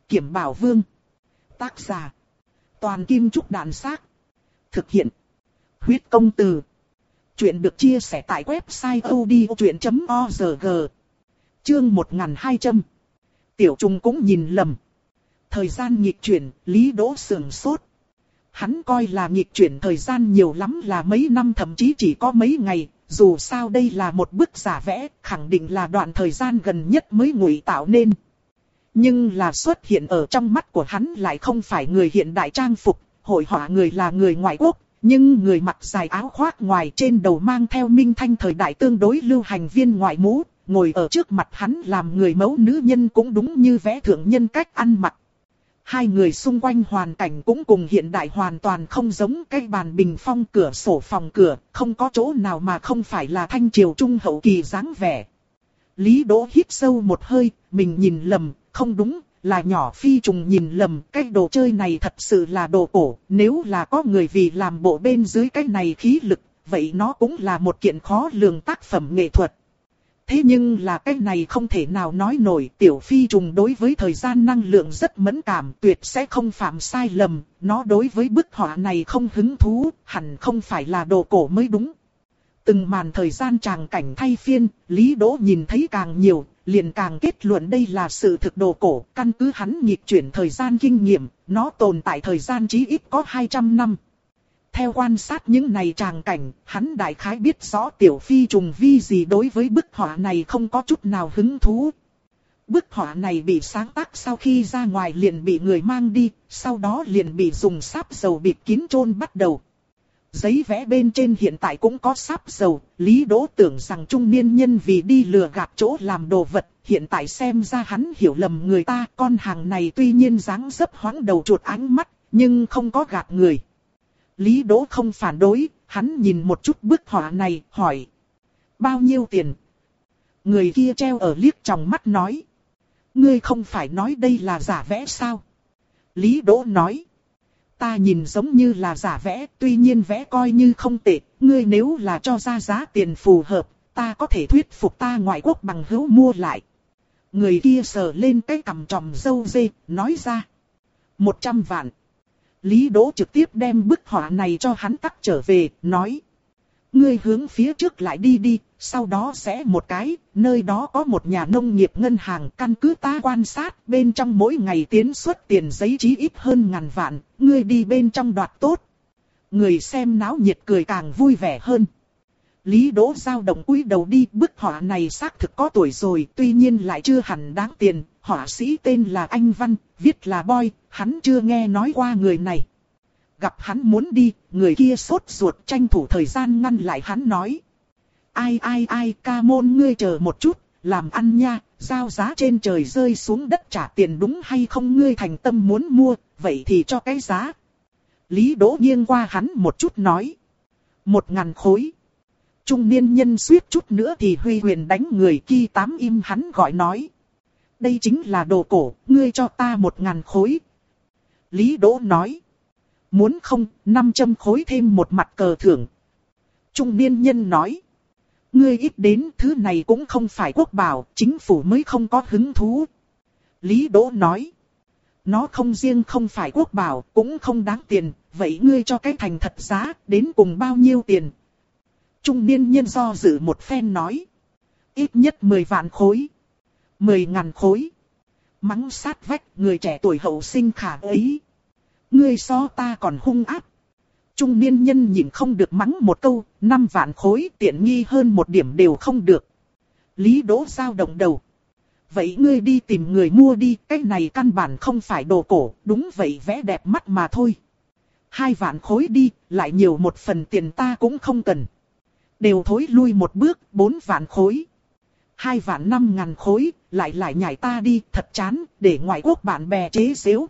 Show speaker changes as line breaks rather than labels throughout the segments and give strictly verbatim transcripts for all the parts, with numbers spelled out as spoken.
Kiểm Bảo Vương. Tác giả: Toàn Kim Trúc Đàn Xác. Thực hiện: Huyết Công Từ. Chuyện được chia sẻ tại website odchuyện chấm org. Chương một nghìn hai trăm. Tiểu Trung cũng nhìn lầm. Thời gian nghịch chuyển, Lý Đỗ sườn sốt. Hắn coi là nghịch chuyển thời gian nhiều lắm là mấy năm, thậm chí chỉ có mấy ngày. Dù sao đây là một bức giả vẽ, khẳng định là đoạn thời gian gần nhất mới ngụy tạo nên. Nhưng là xuất hiện ở trong mắt của hắn lại không phải người hiện đại trang phục, hội họa người là người ngoại quốc. Nhưng người mặc dài áo khoác ngoài, trên đầu mang theo minh thanh thời đại tương đối lưu hành viên ngoại mũ, ngồi ở trước mặt hắn làm người mẫu nữ nhân cũng đúng như vẽ thượng nhân cách ăn mặc. Hai người xung quanh hoàn cảnh cũng cùng hiện đại hoàn toàn không giống, cái bàn bình phong, cửa sổ phòng cửa, không có chỗ nào mà không phải là thanh triều trung hậu kỳ dáng vẻ. Lý Đỗ hít sâu một hơi, mình nhìn lầm, không đúng, là nhỏ phi trùng nhìn lầm, cái đồ chơi này thật sự là đồ cổ, nếu là có người vì làm bộ bên dưới cái này khí lực, vậy nó cũng là một kiện khó lường tác phẩm nghệ thuật. Thế nhưng là cái này không thể nào nói nổi, tiểu phi trùng đối với thời gian năng lượng rất mẫn cảm, tuyệt sẽ không phạm sai lầm, nó đối với bức họa này không hứng thú, hẳn không phải là đồ cổ mới đúng. Từng màn thời gian tràng cảnh thay phiên, Lý Đỗ nhìn thấy càng nhiều, liền càng kết luận đây là sự thực đồ cổ, căn cứ hắn nghịch chuyển thời gian kinh nghiệm, nó tồn tại thời gian chí ít có hai trăm năm. Theo quan sát những này tràng cảnh, hắn đại khái biết rõ tiểu phi trùng vi gì đối với bức họa này không có chút nào hứng thú. Bức họa này bị sáng tác sau khi ra ngoài liền bị người mang đi, sau đó liền bị dùng sáp dầu bịt kín chôn bắt đầu. Giấy vẽ bên trên hiện tại cũng có sáp dầu, Lý Đỗ tưởng rằng trung niên nhân vì đi lừa gạt chỗ làm đồ vật, hiện tại xem ra hắn hiểu lầm người ta, con hàng này tuy nhiên dáng dấp hoáng đầu chuột ánh mắt, nhưng không có gạt người. Lý Đỗ không phản đối, hắn nhìn một chút bức họa này, hỏi: bao nhiêu tiền? Người kia treo ở liếc trong mắt nói: ngươi không phải nói đây là giả vẽ sao? Lý Đỗ nói: ta nhìn giống như là giả vẽ, tuy nhiên vẽ coi như không tệ, ngươi nếu là cho ra giá tiền phù hợp, ta có thể thuyết phục ta ngoại quốc bằng hữu mua lại. Người kia sờ lên cái cằm tròm râu dê, nói ra: một trăm vạn. Lý Đỗ trực tiếp đem bức họa này cho hắn tắc trở về, nói: ngươi hướng phía trước lại đi đi, sau đó sẽ một cái, nơi đó có một nhà nông nghiệp ngân hàng, căn cứ ta quan sát, bên trong mỗi ngày tiến xuất tiền giấy chí ít hơn ngàn vạn, ngươi đi bên trong đoạt tốt. Người xem náo nhiệt cười càng vui vẻ hơn. Lý Đỗ dao động cúi đầu đi, bức họa này xác thực có tuổi rồi, tuy nhiên lại chưa hẳn đáng tiền, họa sĩ tên là Anh Văn, viết là Boy, hắn chưa nghe nói qua người này. Gặp hắn muốn đi, người kia sốt ruột tranh thủ thời gian ngăn lại hắn nói: ai ai ai, ca môn ngươi chờ một chút, làm ăn nha, giao giá trên trời rơi xuống đất trả tiền đúng hay không, ngươi thành tâm muốn mua, vậy thì cho cái giá. Lý Đỗ nghiêng qua hắn một chút nói: một ngàn khối. Trung niên nhân suýt chút nữa thì huy quyền đánh người kia tám im, hắn gọi nói: đây chính là đồ cổ, ngươi cho ta một ngàn khối. Lý Đỗ nói: muốn không, năm trăm khối thêm một mặt cờ thưởng. Trung niên nhân nói: ngươi ít đến, thứ này cũng không phải quốc bảo, chính phủ mới không có hứng thú. Lý Đỗ nói: nó không riêng không phải quốc bảo, cũng không đáng tiền, vậy ngươi cho cái thành thật giá, đến cùng bao nhiêu tiền? Trung niên nhân do dự một phen nói: ít nhất mười vạn khối. Mười ngàn khối. Mắng sát vách, người trẻ tuổi hậu sinh khả ấy. Ngươi so ta còn hung ác. Trung niên nhân nhịn không được mắng một câu: năm vạn khối tiện nghi hơn một điểm đều không được. Lý Đỗ dao động đầu: vậy ngươi đi tìm người mua đi, cái này căn bản không phải đồ cổ, đúng vậy vẽ đẹp mắt mà thôi. Hai vạn khối đi, lại nhiều một phần tiền ta cũng không cần. Đều thối lui một bước, bốn vạn khối. Hai vạn năm ngàn khối, lại lại nhảy ta đi, thật chán, để ngoại quốc bạn bè chế giễu.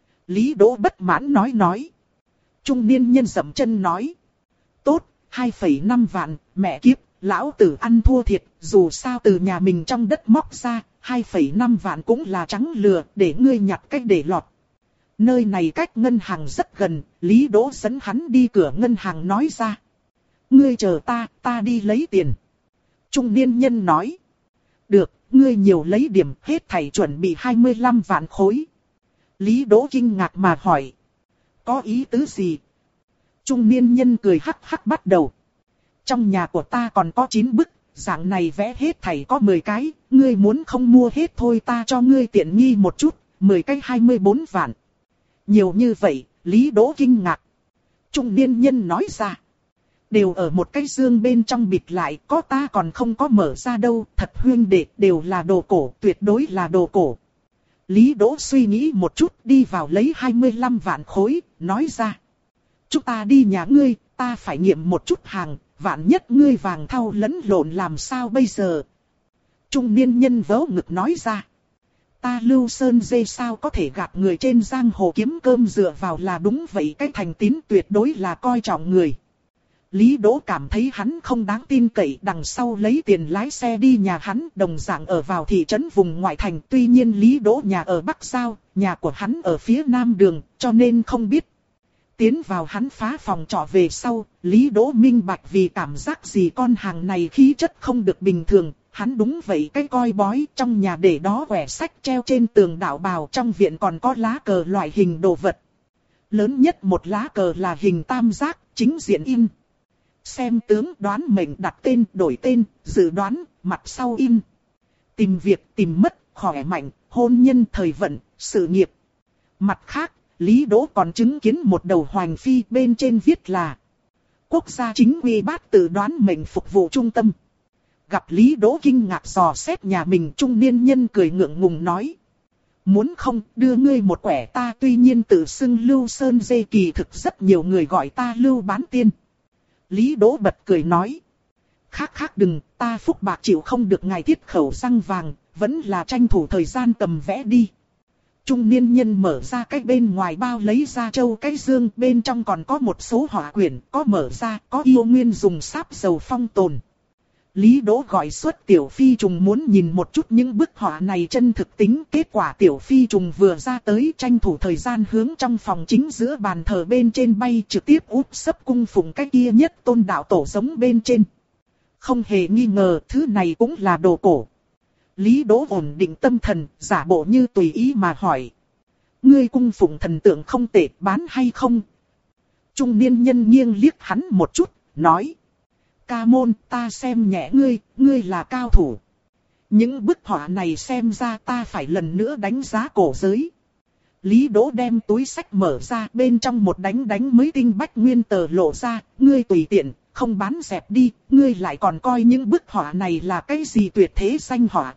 Lý Đỗ bất mãn nói nói. Trung niên nhân dậm chân nói: tốt, hai phẩy năm vạn, mẹ kiếp, lão tử ăn thua thiệt, dù sao từ nhà mình trong đất móc ra, hai phẩy năm vạn cũng là trắng lừa, để ngươi nhặt cách để lọt. Nơi này cách ngân hàng rất gần, Lý Đỗ dẫn hắn đi cửa ngân hàng nói ra: ngươi chờ ta, ta đi lấy tiền. Trung niên nhân nói: được, ngươi nhiều lấy điểm, hết thảy chuẩn bị hai mươi lăm vạn khối. Lý Đỗ kinh ngạc mà hỏi. Có ý tứ gì? Trung niên nhân cười hắc hắc bắt đầu. Trong nhà của ta còn có chín bức, dạng này vẽ hết thảy có mười cái, ngươi muốn không mua hết thôi ta cho ngươi tiện nghi một chút, mười cái hai mươi bốn vạn. Nhiều như vậy, Lý Đỗ kinh ngạc. Trung niên nhân nói ra. Đều ở một cái dương bên trong bịt lại, có ta còn không có mở ra đâu, thật huynh đệ, đều là đồ cổ, tuyệt đối là đồ cổ. Lý Đỗ suy nghĩ một chút, đi vào lấy hai mươi lăm vạn khối, nói ra. Chúng ta đi nhà ngươi, ta phải nghiệm một chút hàng, vạn nhất ngươi vàng thau lẫn lộn làm sao bây giờ. Trung niên nhân vớ ngực nói ra. Ta Lưu Sơn dê sao có thể gạt người trên giang hồ kiếm cơm dựa vào là đúng vậy, cái thành tín tuyệt đối là coi trọng người. Lý Đỗ cảm thấy hắn không đáng tin cậy, đằng sau lấy tiền lái xe đi nhà hắn, đồng dạng ở vào thị trấn vùng ngoại thành. Tuy nhiên Lý Đỗ nhà ở Bắc Giao, nhà của hắn ở phía Nam Đường, cho nên không biết. Tiến vào hắn phá phòng trọ về sau, Lý Đỗ minh bạch vì cảm giác gì con hàng này khí chất không được bình thường. Hắn đúng vậy cái coi bói, trong nhà để đó quẻ sách treo trên tường đạo bào, trong viện còn có lá cờ loại hình đồ vật. Lớn nhất một lá cờ là hình tam giác, chính diện in. Xem tướng đoán mệnh đặt tên, đổi tên, dự đoán, mặt sau in. Tìm việc, tìm mất, khỏe mạnh, hôn nhân, thời vận, sự nghiệp. Mặt khác, Lý Đỗ còn chứng kiến một đầu hoành phi, bên trên viết là Quốc gia chính quy bát tự đoán mệnh phục vụ trung tâm. Gặp Lý Đỗ kinh ngạc dò xét nhà mình, trung niên nhân cười ngượng ngùng nói. Muốn không, đưa ngươi một quẻ, ta tuy nhiên tự xưng Lưu Sơn dê, kỳ thực rất nhiều người gọi ta Lưu Bán Tiên. Lý Đỗ bật cười nói. Khác khác đừng, ta phúc bạc chịu không được ngài thiết khẩu răng vàng, vẫn là tranh thủ thời gian cầm vẽ đi. Trung niên nhân mở ra cái bên ngoài bao, lấy ra châu cái dương, bên trong còn có một số họa quyển, có mở ra, có yêu nguyên dùng sáp dầu phong tồn. Lý Đỗ gọi xuất Tiểu Phi Trùng muốn nhìn một chút những bức họa này chân thực tính, kết quả Tiểu Phi Trùng vừa ra tới tranh thủ thời gian hướng trong phòng chính giữa bàn thờ bên trên bay, trực tiếp úp sấp cung phụng cái kia nhất tôn đạo tổ giống bên trên. Không hề nghi ngờ thứ này cũng là đồ cổ. Lý Đỗ ổn định tâm thần, giả bộ như tùy ý mà hỏi. Ngươi cung phụng thần tượng không tệ, bán hay không? Trung niên nhân nghiêng liếc hắn một chút, nói. Ca môn, ta xem nhẹ ngươi, ngươi là cao thủ. Những bức họa này xem ra ta phải lần nữa đánh giá cổ giới. Lý Đỗ đem túi sách mở ra, bên trong một đánh đánh mới tinh bách nguyên tờ lộ ra, ngươi tùy tiện, không bán dẹp đi, ngươi lại còn coi những bức họa này là cái gì tuyệt thế danh họa.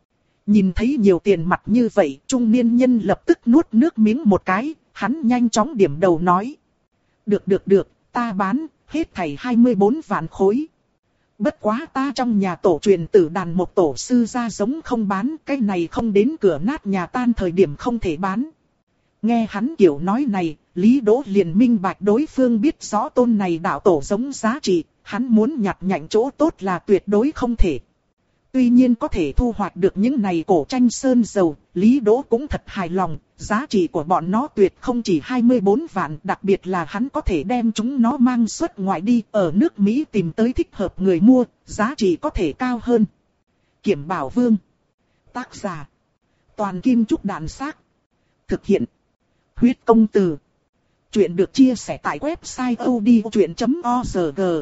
Nhìn thấy nhiều tiền mặt như vậy, trung niên nhân lập tức nuốt nước miếng một cái, hắn nhanh chóng điểm đầu nói. Được được được, ta bán, hết thảy hai mươi bốn vạn khối. Bất quá ta trong nhà tổ truyền tử đàn một tổ sư ra giống không bán, cái này không đến cửa nát nhà tan thời điểm không thể bán. Nghe hắn kiểu nói này, Lý Đỗ liền minh bạch đối phương biết rõ tôn này đạo tổ giống giá trị, hắn muốn nhặt nhạnh chỗ tốt là tuyệt đối không thể. Tuy nhiên có thể thu hoạch được những này cổ tranh sơn dầu, Lý Đỗ cũng thật hài lòng, giá trị của bọn nó tuyệt không chỉ hai mươi bốn vạn, đặc biệt là hắn có thể đem chúng nó mang xuất ngoại đi, ở nước Mỹ tìm tới thích hợp người mua, giá trị có thể cao hơn. Kiểm Bảo Vương. Tác giả. Toàn Kim Trúc Đạn Xác. Thực hiện. Huyết Công Từ. Chuyện được chia sẻ tại website odchuyện chấm org.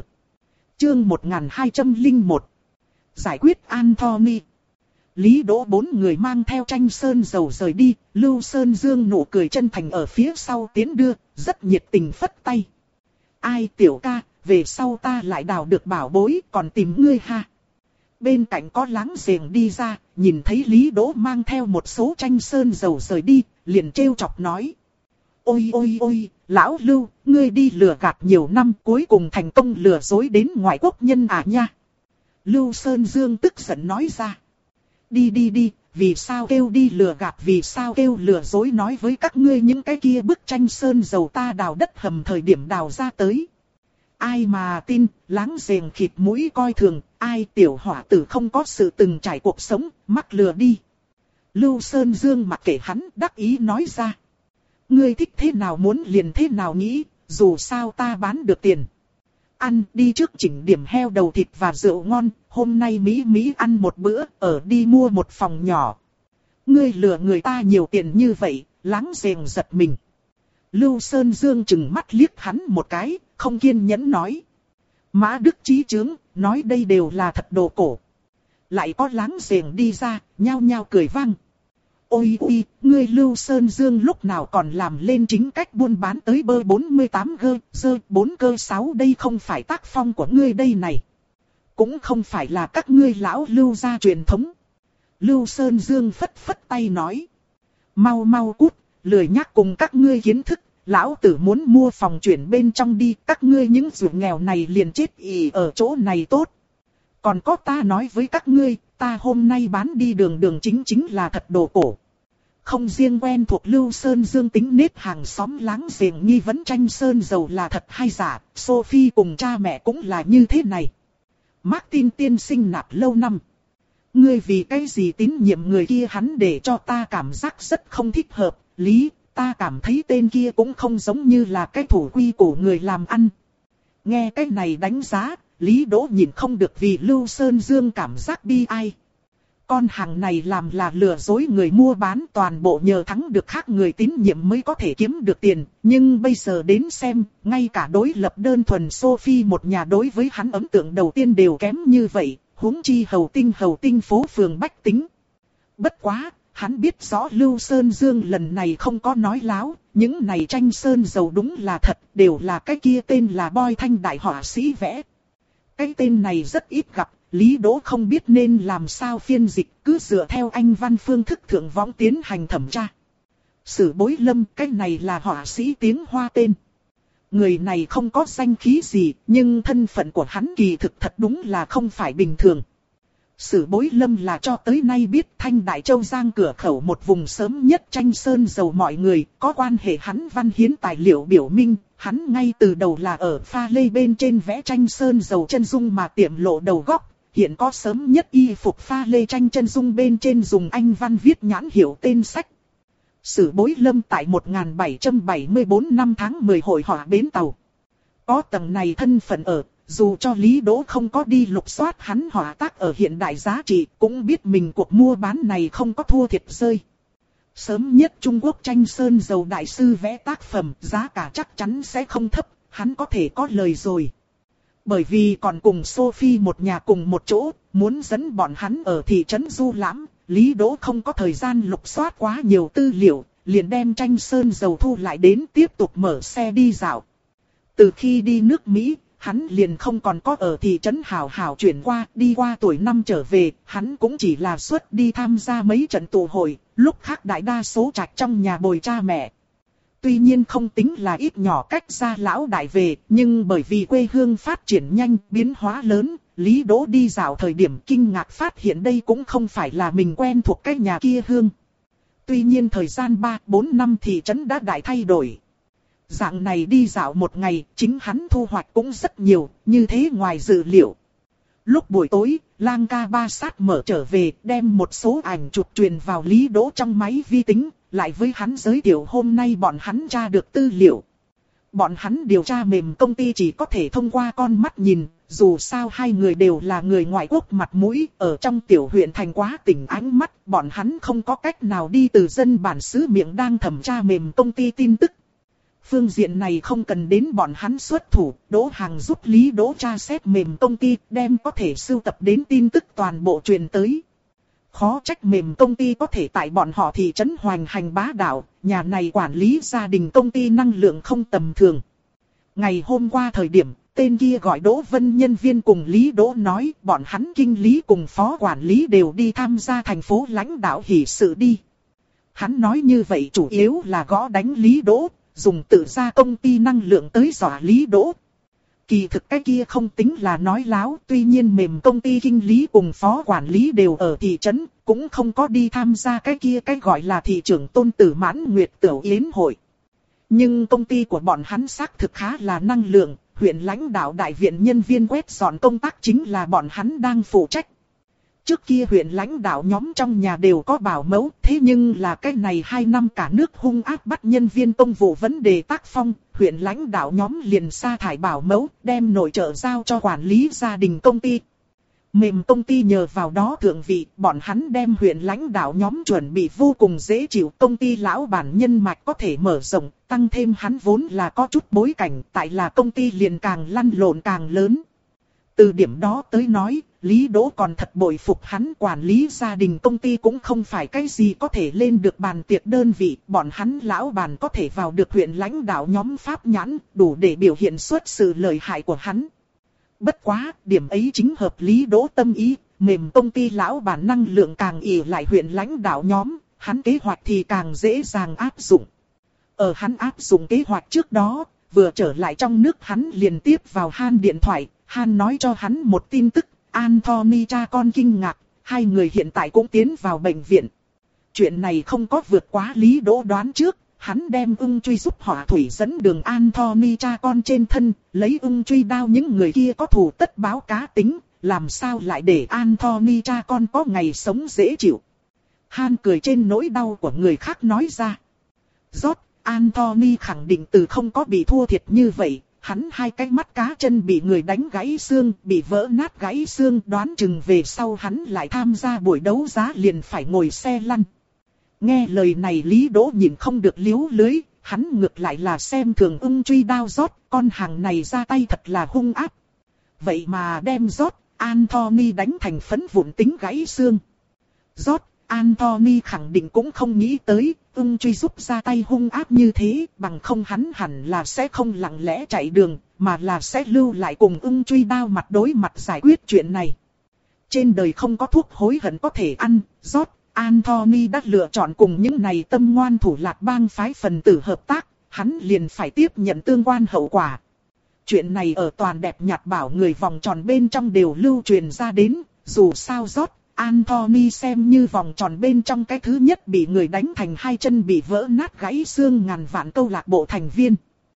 Chương một nghìn hai trăm lẻ một. Giải quyết Anthony. Lý Đỗ bốn người mang theo tranh sơn dầu rời đi, Lưu Sơn Dương nụ cười chân thành ở phía sau tiến đưa, rất nhiệt tình phất tay. Ai tiểu ca, về sau ta lại đào được bảo bối, còn tìm ngươi ha. Bên cạnh có láng giềng đi ra, nhìn thấy Lý Đỗ mang theo một số tranh sơn dầu rời đi, liền trêu chọc nói. Ôi ôi ôi, lão Lưu, ngươi đi lừa gạt nhiều năm cuối cùng thành công lừa dối đến ngoại quốc nhân à nha. Lưu Sơn Dương tức giận nói ra. Đi đi đi, vì sao kêu đi lừa gạt, vì sao kêu lừa dối, nói với các ngươi những cái kia bức tranh sơn dầu ta đào đất hầm thời điểm đào ra tới. Ai mà tin, láng giềng khịt mũi coi thường, ai tiểu hỏa tử không có sự từng trải cuộc sống, mắc lừa đi. Lưu Sơn Dương mặc kệ hắn, đắc ý nói ra. Ngươi thích thế nào muốn liền thế nào nghĩ, dù sao ta bán được tiền. Ăn đi trước chỉnh điểm heo đầu thịt và rượu ngon, hôm nay Mỹ Mỹ ăn một bữa, ở đi mua một phòng nhỏ. Ngươi lừa người ta nhiều tiền như vậy, Láng giềng giật mình. Lưu Sơn Dương chừng mắt liếc hắn một cái, không kiên nhẫn nói. Mã Đức Chí Chướng, nói đây đều là thật đồ cổ. Lại có láng giềng đi ra, nhao nhao cười vang. Ôi ôi, ngươi Lưu Sơn Dương lúc nào còn làm lên chính cách buôn bán tới bơ bốn mươi tám gơ, dơ bốn cơ sáu, đây không phải tác phong của ngươi đây này. Cũng không phải là các ngươi lão Lưu gia truyền thống. Lưu Sơn Dương phất phất tay nói. Mau mau cút, lười nhắc cùng các ngươi kiến thức, lão tử muốn mua phòng chuyển bên trong đi, các ngươi những ruột nghèo này liền chết ì ở chỗ này tốt. Còn có ta nói với các ngươi, ta hôm nay bán đi đường đường chính chính là thật đồ cổ. Không riêng quen thuộc Lưu Sơn Dương tính nết hàng xóm láng giềng nghi vấn tranh sơn dầu là thật hay giả, Sophie cùng cha mẹ cũng là như thế này. Martin tiên sinh nạp lâu năm. Ngươi vì cái gì tín nhiệm người kia, hắn để cho ta cảm giác rất không thích hợp, Lý, ta cảm thấy tên kia cũng không giống như là cái thủ quy của người làm ăn. Nghe cái này đánh giá, Lý Đỗ nhìn không được vì Lưu Sơn Dương cảm giác bi ai. Con hàng này làm là lừa dối người mua bán, toàn bộ nhờ thắng được khác người tín nhiệm mới có thể kiếm được tiền. Nhưng bây giờ đến xem, ngay cả đối lập đơn thuần Sophie một nhà đối với hắn ấn tượng đầu tiên đều kém như vậy, huống chi hầu tinh hầu tinh phố phường bách tính. Bất quá, hắn biết rõ Lưu Sơn Dương lần này không có nói láo, những này tranh sơn dầu đúng là thật, đều là cái kia tên là Boi Thanh đại họa sĩ vẽ. Cái tên này rất ít gặp, Lý Đỗ không biết nên làm sao phiên dịch, cứ dựa theo anh văn phương thức thượng võng tiến hành thẩm tra. Sử Bối Lâm, cái này là họa sĩ tiếng Hoa tên. Người này không có danh khí gì, nhưng thân phận của hắn kỳ thực thật đúng là không phải bình thường. Sử Bối Lâm là cho tới nay biết Thanh Đại Châu Giang cửa khẩu một vùng sớm nhất tranh sơn dầu mọi người, có quan hệ hắn văn hiến tài liệu biểu minh, hắn ngay từ đầu là ở pha lê bên trên vẽ tranh sơn dầu chân dung mà tiệm lộ đầu góc, hiện có sớm nhất y phục pha lê tranh chân dung bên trên dùng anh văn viết nhãn hiệu tên sách. Sử Bối Lâm tại một nghìn bảy trăm bảy mươi tư năm tháng mười hội họa bến tàu. Có tầng này thân phận ở, dù cho Lý Đỗ không có đi lục soát hắn họa tác ở hiện đại giá trị, cũng biết mình cuộc mua bán này không có thua thiệt rơi. Sớm nhất Trung Quốc tranh sơn dầu đại sư vẽ tác phẩm, giá cả chắc chắn sẽ không thấp, hắn có thể có lời rồi. Bởi vì còn cùng Sophie một nhà cùng một chỗ, muốn dẫn bọn hắn ở thị trấn du lãm, Lý Đỗ không có thời gian lục soát quá nhiều tư liệu, liền đem tranh sơn dầu thu lại đến tiếp tục mở xe đi dạo. Từ khi đi nước Mỹ, hắn liền không còn có ở thị trấn hào hào chuyển qua, đi qua tuổi năm trở về, hắn cũng chỉ là xuất đi tham gia mấy trận tụ hội, lúc khác đại đa số trạch trong nhà bồi cha mẹ. Tuy nhiên không tính là ít nhỏ cách ra lão đại về, nhưng bởi vì quê hương phát triển nhanh, biến hóa lớn, Lý Đỗ đi dạo thời điểm kinh ngạc phát hiện đây cũng không phải là mình quen thuộc cái nhà kia hương. Tuy nhiên thời gian ba bốn năm thị trấn đã đại thay đổi. Dạng này đi dạo một ngày, chính hắn thu hoạch cũng rất nhiều, như thế ngoài dự liệu. Lúc buổi tối, Lang ca ba sát mở trở về, đem một số ảnh chụp truyền vào Lý Đỗ trong máy vi tính, lại với hắn giới thiệu hôm nay bọn hắn tra được tư liệu. Bọn hắn điều tra mềm công ty chỉ có thể thông qua con mắt nhìn, dù sao hai người đều là người ngoại quốc mặt mũi, ở trong tiểu huyện thành quá tỉnh ánh mắt, bọn hắn không có cách nào đi từ dân bản xứ miệng đang thẩm tra mềm công ty tin tức. Phương diện này không cần đến bọn hắn xuất thủ, Đỗ Hàng giúp Lý Đỗ tra xét mềm công ty, đem có thể sưu tập đến tin tức toàn bộ truyền tới. Khó trách mềm công ty có thể tại bọn họ thị trấn hoành hành bá đạo, nhà này quản lý gia đình công ty năng lượng không tầm thường. Ngày hôm qua thời điểm, tên kia gọi Đỗ Vân nhân viên cùng Lý Đỗ nói, bọn hắn kinh lý cùng phó quản lý đều đi tham gia thành phố lãnh đạo hỷ sự đi. Hắn nói như vậy chủ yếu là gõ đánh Lý Đỗ, dùng tự ra công ty năng lượng tới dọa Lý Đỗ. Kỳ thực cái kia không tính là nói láo, tuy nhiên mềm công ty kinh lý cùng phó quản lý đều ở thị trấn, cũng không có đi tham gia cái kia cái gọi là thị trưởng Tôn Tử Mãn Nguyệt Tiểu Yến hội. Nhưng công ty của bọn hắn xác thực khá là năng lượng, huyện lãnh đạo đại viện nhân viên quét dọn công tác chính là bọn hắn đang phụ trách. Trước kia huyện lãnh đạo nhóm trong nhà đều có bảo mẫu, thế nhưng là cái này hai năm cả nước hung ác bắt nhân viên công vụ vấn đề tác phong, huyện lãnh đạo nhóm liền sa thải bảo mẫu, đem nội trợ giao cho quản lý gia đình công ty. Mềm công ty nhờ vào đó thượng vị, bọn hắn đem huyện lãnh đạo nhóm chuẩn bị vô cùng dễ chịu. Công ty lão bản nhân mạch có thể mở rộng, tăng thêm hắn vốn là có chút bối cảnh, tại là công ty liền càng lăn lộn càng lớn. Từ điểm đó tới nói, Lý Đỗ còn thật bội phục hắn. Quản lý gia đình công ty cũng không phải cái gì có thể lên được bàn tiệc đơn vị. Bọn hắn lão bản có thể vào được huyện lãnh đạo nhóm pháp nhãn, đủ để biểu hiện xuất sự lợi hại của hắn. Bất quá, điểm ấy chính hợp Lý Đỗ tâm ý. Mềm công ty lão bản năng lượng càng ỷ lại huyện lãnh đạo nhóm, hắn kế hoạch thì càng dễ dàng áp dụng. Ở hắn áp dụng kế hoạch trước đó, vừa trở lại trong nước hắn liền tiếp vào Han điện thoại. Han nói cho hắn một tin tức, Anthony cha con kinh ngạc, hai người hiện tại cũng tiến vào bệnh viện. Chuyện này không có vượt quá Lý Đỗ đoán trước, hắn đem ưng truy giúp hỏa thủy dẫn đường Anthony cha con trên thân, lấy ưng truy đao những người kia có thù tất báo cá tính, làm sao lại để Anthony cha con có ngày sống dễ chịu. Han cười trên nỗi đau của người khác nói ra. Rốt, Anthony khẳng định từ không có bị thua thiệt như vậy. Hắn hai cái mắt cá chân bị người đánh gãy xương, bị vỡ nát gãy xương, đoán chừng về sau hắn lại tham gia buổi đấu giá liền phải ngồi xe lăn. Nghe lời này Lý Đỗ nhìn không được liếu lưới, hắn ngược lại là xem thường ưng truy đao Rốt, con hàng này ra tay thật là hung ác. Vậy mà đem Rốt, Anthony đánh thành phấn vụn tính gãy xương. Rốt, Anthony khẳng định cũng không nghĩ tới, ưng truy giúp ra tay hung ác như thế, bằng không hắn hẳn là sẽ không lặng lẽ chạy đường, mà là sẽ lưu lại cùng ưng truy đao mặt đối mặt giải quyết chuyện này. Trên đời không có thuốc hối hận có thể ăn, Rốt, Anthony đã lựa chọn cùng những này tâm ngoan thủ lạt bang phái phần tử hợp tác, hắn liền phải tiếp nhận tương quan hậu quả. Chuyện này ở toàn đẹp nhạt bảo người vòng tròn bên trong đều lưu truyền ra đến, dù sao Rốt, Anthony xem như vòng tròn bên trong cái thứ nhất bị người đánh thành hai chân bị vỡ nát gãy xương ngàn vạn câu lạc bộ thành viên.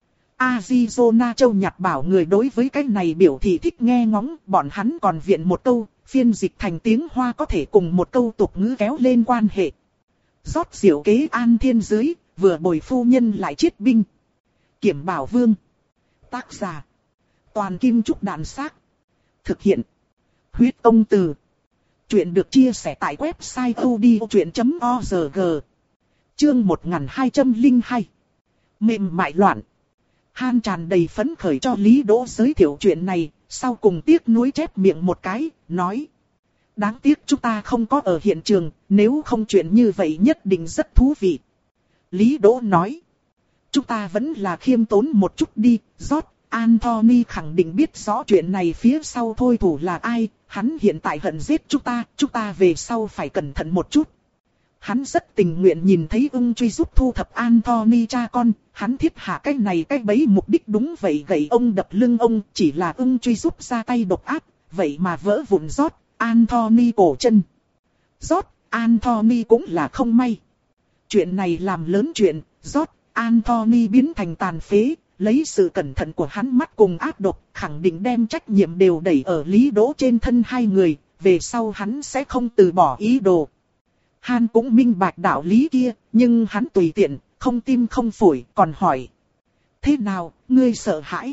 Arizona châu nhạt bảo người đối với cái này biểu thị thích nghe ngóng, bọn hắn còn viện một câu, phiên dịch thành tiếng Hoa có thể cùng một câu tục ngữ kéo lên quan hệ. Rót diệu kế an thiên dưới, vừa bồi phu nhân lại chiết binh. Kiểm Bảo Vương. Tác giả. Toàn Kim Trúc Đàn Xác. Thực hiện. Huyết Công Từ. Chuyện được chia sẻ tại website odchuyện chấm org. Chương một nghìn hai trăm lẻ hai. Mềm mại loạn. Han tràn đầy phấn khởi cho Lý Đỗ giới thiệu chuyện này, sau cùng tiếc nuối chép miệng một cái, nói. Đáng tiếc chúng ta không có ở hiện trường, nếu không chuyện như vậy nhất định rất thú vị. Lý Đỗ nói. Chúng ta vẫn là khiêm tốn một chút đi, Rốt, Anthony khẳng định biết rõ chuyện này phía sau thôi thủ là ai, hắn hiện tại hận giết chúng ta, chúng ta về sau phải cẩn thận một chút. Hắn rất tình nguyện nhìn thấy ưng truy giúp thu thập Anthony cha con, hắn thiết hạ cái này cái bấy mục đích đúng vậy gậy ông đập lưng ông, chỉ là ưng truy giúp ra tay độc ác, vậy mà vỡ vụn Rốt, Anthony cổ chân. Rốt, Anthony cũng là không may. Chuyện này làm lớn chuyện, Rốt, Anthony biến thành tàn phế, lấy sự cẩn thận của hắn mắt cùng ác độc, khẳng định đem trách nhiệm đều đẩy ở Lý Đỗ trên thân hai người, về sau hắn sẽ không từ bỏ ý đồ. Han cũng minh bạch đạo lý kia, nhưng hắn tùy tiện, không tim không phổi, còn hỏi. Thế nào, ngươi sợ hãi?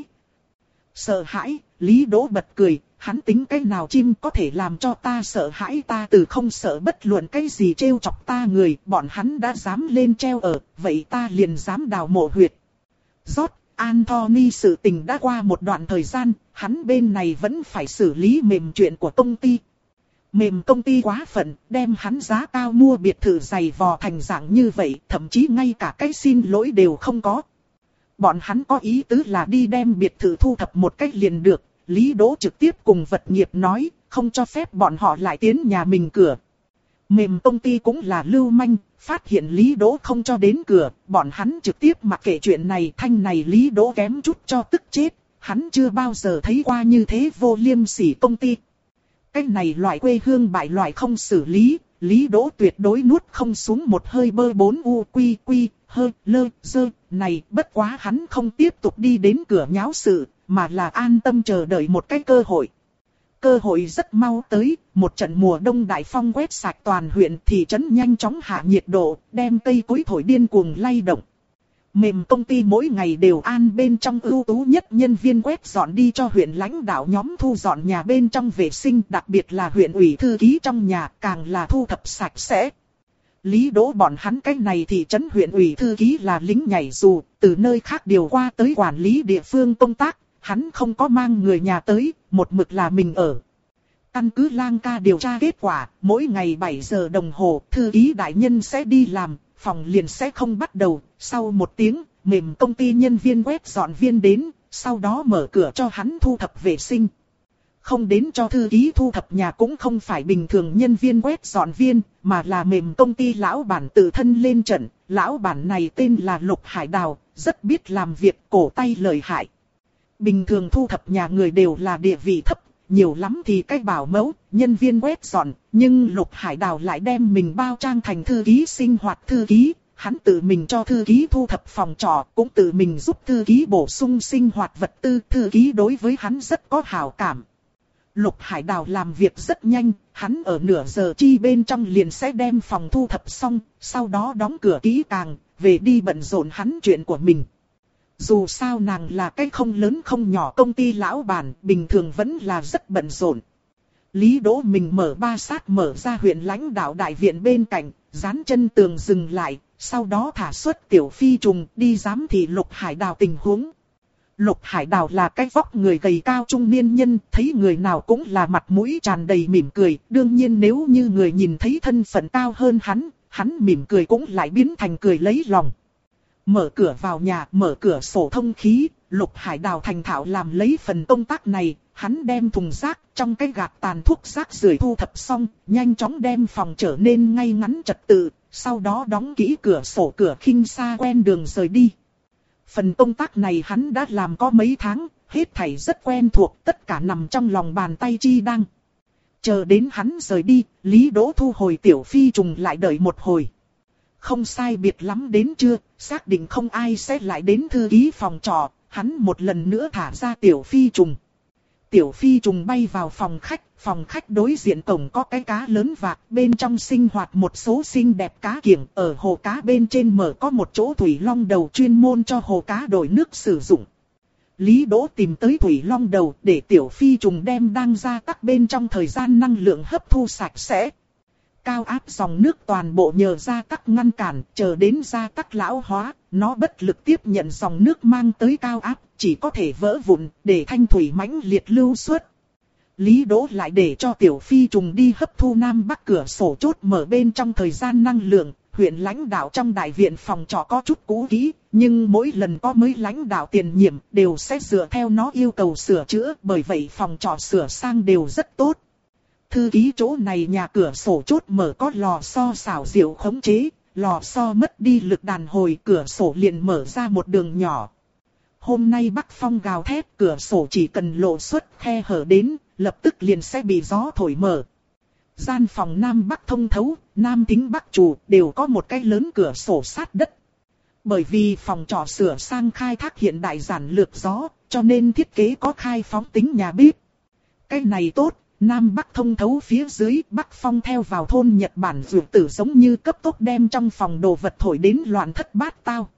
Sợ hãi, Lý Đỗ bật cười, hắn tính cái nào chim có thể làm cho ta sợ hãi, ta từ không sợ bất luận cái gì trêu chọc ta người, bọn hắn đã dám lên treo ở, vậy ta liền dám đào mộ huyệt. Rốt, Anthony sự tình đã qua một đoạn thời gian, hắn bên này vẫn phải xử lý mềm chuyện của công ty. Mềm công ty quá phận, đem hắn giá cao mua biệt thự dày vò thành dạng như vậy, thậm chí ngay cả cái xin lỗi đều không có. Bọn hắn có ý tứ là đi đem biệt thự thu thập một cách liền được, Lý Đỗ trực tiếp cùng vật nghiệp nói, không cho phép bọn họ lại tiến nhà mình cửa. Mềm công ty cũng là lưu manh, phát hiện Lý Đỗ không cho đến cửa, bọn hắn trực tiếp mặc kệ chuyện này, thanh này Lý Đỗ kém chút cho tức chết, hắn chưa bao giờ thấy qua như thế vô liêm sỉ công ty. Cái này loại quê hương bại loại không xử lý, Lý Đỗ tuyệt đối nuốt không xuống một hơi bơ bốn u quy quy, hơi, lơ, dơ, này bất quá hắn không tiếp tục đi đến cửa nháo sự, mà là an tâm chờ đợi một cái cơ hội. Cơ hội rất mau tới, một trận mùa đông đại phong quét sạch toàn huyện, thị trấn nhanh chóng hạ nhiệt độ, đem cây cối thổi điên cuồng lay động. Mềm công ty mỗi ngày đều an bên trong ưu tú nhất nhân viên quét dọn đi cho huyện lãnh đạo nhóm thu dọn nhà bên trong vệ sinh, đặc biệt là huyện ủy thư ký trong nhà càng là thu thập sạch sẽ. Lý Đỗ bọn hắn cái này thị trấn huyện ủy thư ký là lính nhảy dù, từ nơi khác điều qua tới quản lý địa phương công tác, hắn không có mang người nhà tới, một mực là mình ở. Căn cứ lang ca điều tra kết quả, mỗi ngày bảy giờ đồng hồ, thư ký đại nhân sẽ đi làm, phòng liền sẽ không bắt đầu, sau một tiếng, mềm công ty nhân viên quét dọn viên đến, sau đó mở cửa cho hắn thu thập vệ sinh. Không đến cho thư ký thu thập nhà cũng không phải bình thường nhân viên quét dọn viên, mà là mềm công ty lão bản tự thân lên trận. Lão bản này tên là Lục Hải Đào, rất biết làm việc, cổ tay lợi hại. Bình thường thu thập nhà người đều là địa vị thấp, nhiều lắm thì cách bảo mẫu, nhân viên quét dọn, nhưng Lục Hải Đào lại đem mình bao trang thành thư ký sinh hoạt thư ký. Hắn tự mình cho thư ký thu thập phòng trọ, cũng tự mình giúp thư ký bổ sung sinh hoạt vật tư. Thư ký đối với hắn rất có hảo cảm. Lục Hải Đào làm việc rất nhanh, hắn ở nửa giờ chi bên trong liền sẽ đem phòng thu thập xong, sau đó đóng cửa kỹ càng, về đi bận rộn hắn chuyện của mình. Dù sao nàng là cái không lớn không nhỏ công ty lão bản, bình thường vẫn là rất bận rộn. Lý Đỗ mình mở ba sát mở ra huyện lãnh đạo đại viện bên cạnh, dán chân tường dừng lại, sau đó thả xuất tiểu phi trùng đi giám thị Lục Hải Đào tình huống. Lục Hải Đào là cái vóc người gầy cao trung niên nhân, thấy người nào cũng là mặt mũi tràn đầy mỉm cười. Đương nhiên nếu như người nhìn thấy thân phận cao hơn hắn, hắn mỉm cười cũng lại biến thành cười lấy lòng. Mở cửa vào nhà, mở cửa sổ thông khí, Lục Hải Đào thành thạo làm lấy phần công tác này. Hắn đem thùng rác trong cái gạt tàn thuốc rác rưởi thu thập xong, nhanh chóng đem phòng trở nên ngay ngắn trật tự, sau đó đóng kỹ cửa sổ cửa khinh xa quen đường rời đi. Phần công tác này hắn đã làm có mấy tháng, hết thảy rất quen thuộc, tất cả nằm trong lòng bàn tay chi đăng. Chờ đến hắn rời đi, Lý Đỗ thu hồi tiểu phi trùng lại đợi một hồi. Không sai biệt lắm đến trưa, xác định không ai sẽ lại đến thư ký phòng trọ, hắn một lần nữa thả ra tiểu phi trùng. Tiểu phi trùng bay vào phòng khách, phòng khách đối diện cổng có cái cá lớn vạc, bên trong sinh hoạt một số xinh đẹp cá kiểng, ở hồ cá bên trên mở có một chỗ thủy long đầu chuyên môn cho hồ cá đổi nước sử dụng. Lý Đỗ tìm tới thủy long đầu để tiểu phi trùng đem đang gia tắc bên trong thời gian năng lượng hấp thu sạch sẽ. Cao áp dòng nước toàn bộ nhờ gia tắc ngăn cản, chờ đến gia tắc lão hóa, nó bất lực tiếp nhận dòng nước mang tới cao áp, chỉ có thể vỡ vụn, để thanh thủy mãnh liệt lưu xuất. Lý Đỗ lại để cho tiểu phi trùng đi hấp thu nam bắc cửa sổ chốt mở bên trong thời gian năng lượng. Huyện lãnh đạo trong đại viện phòng trọ có chút cũ kỹ, nhưng mỗi lần có mới lãnh đạo tiền nhiệm đều sẽ dựa theo nó yêu cầu sửa chữa, bởi vậy phòng trọ sửa sang đều rất tốt. Thư ký chỗ này nhà cửa sổ chốt mở có lò xo xảo diệu khống chế, lò xo mất đi lực đàn hồi, cửa sổ liền mở ra một đường nhỏ. Hôm nay bắc phong gào thét, cửa sổ chỉ cần lộ xuất khe hở đến, lập tức liền sẽ bị gió thổi mở. Gian phòng nam bắc thông thấu, nam tính bắc chủ đều có một cái lớn cửa sổ sát đất. Bởi vì phòng trọ sửa sang khai thác hiện đại giản lược gió, cho nên thiết kế có khai phóng tính nhà bếp. Cái này tốt. Nam Bắc thông thấu phía dưới, Bắc phong theo vào thôn Nhật Bản dược tử giống như cấp tốc đem trong phòng đồ vật thổi đến loạn thất bát tao.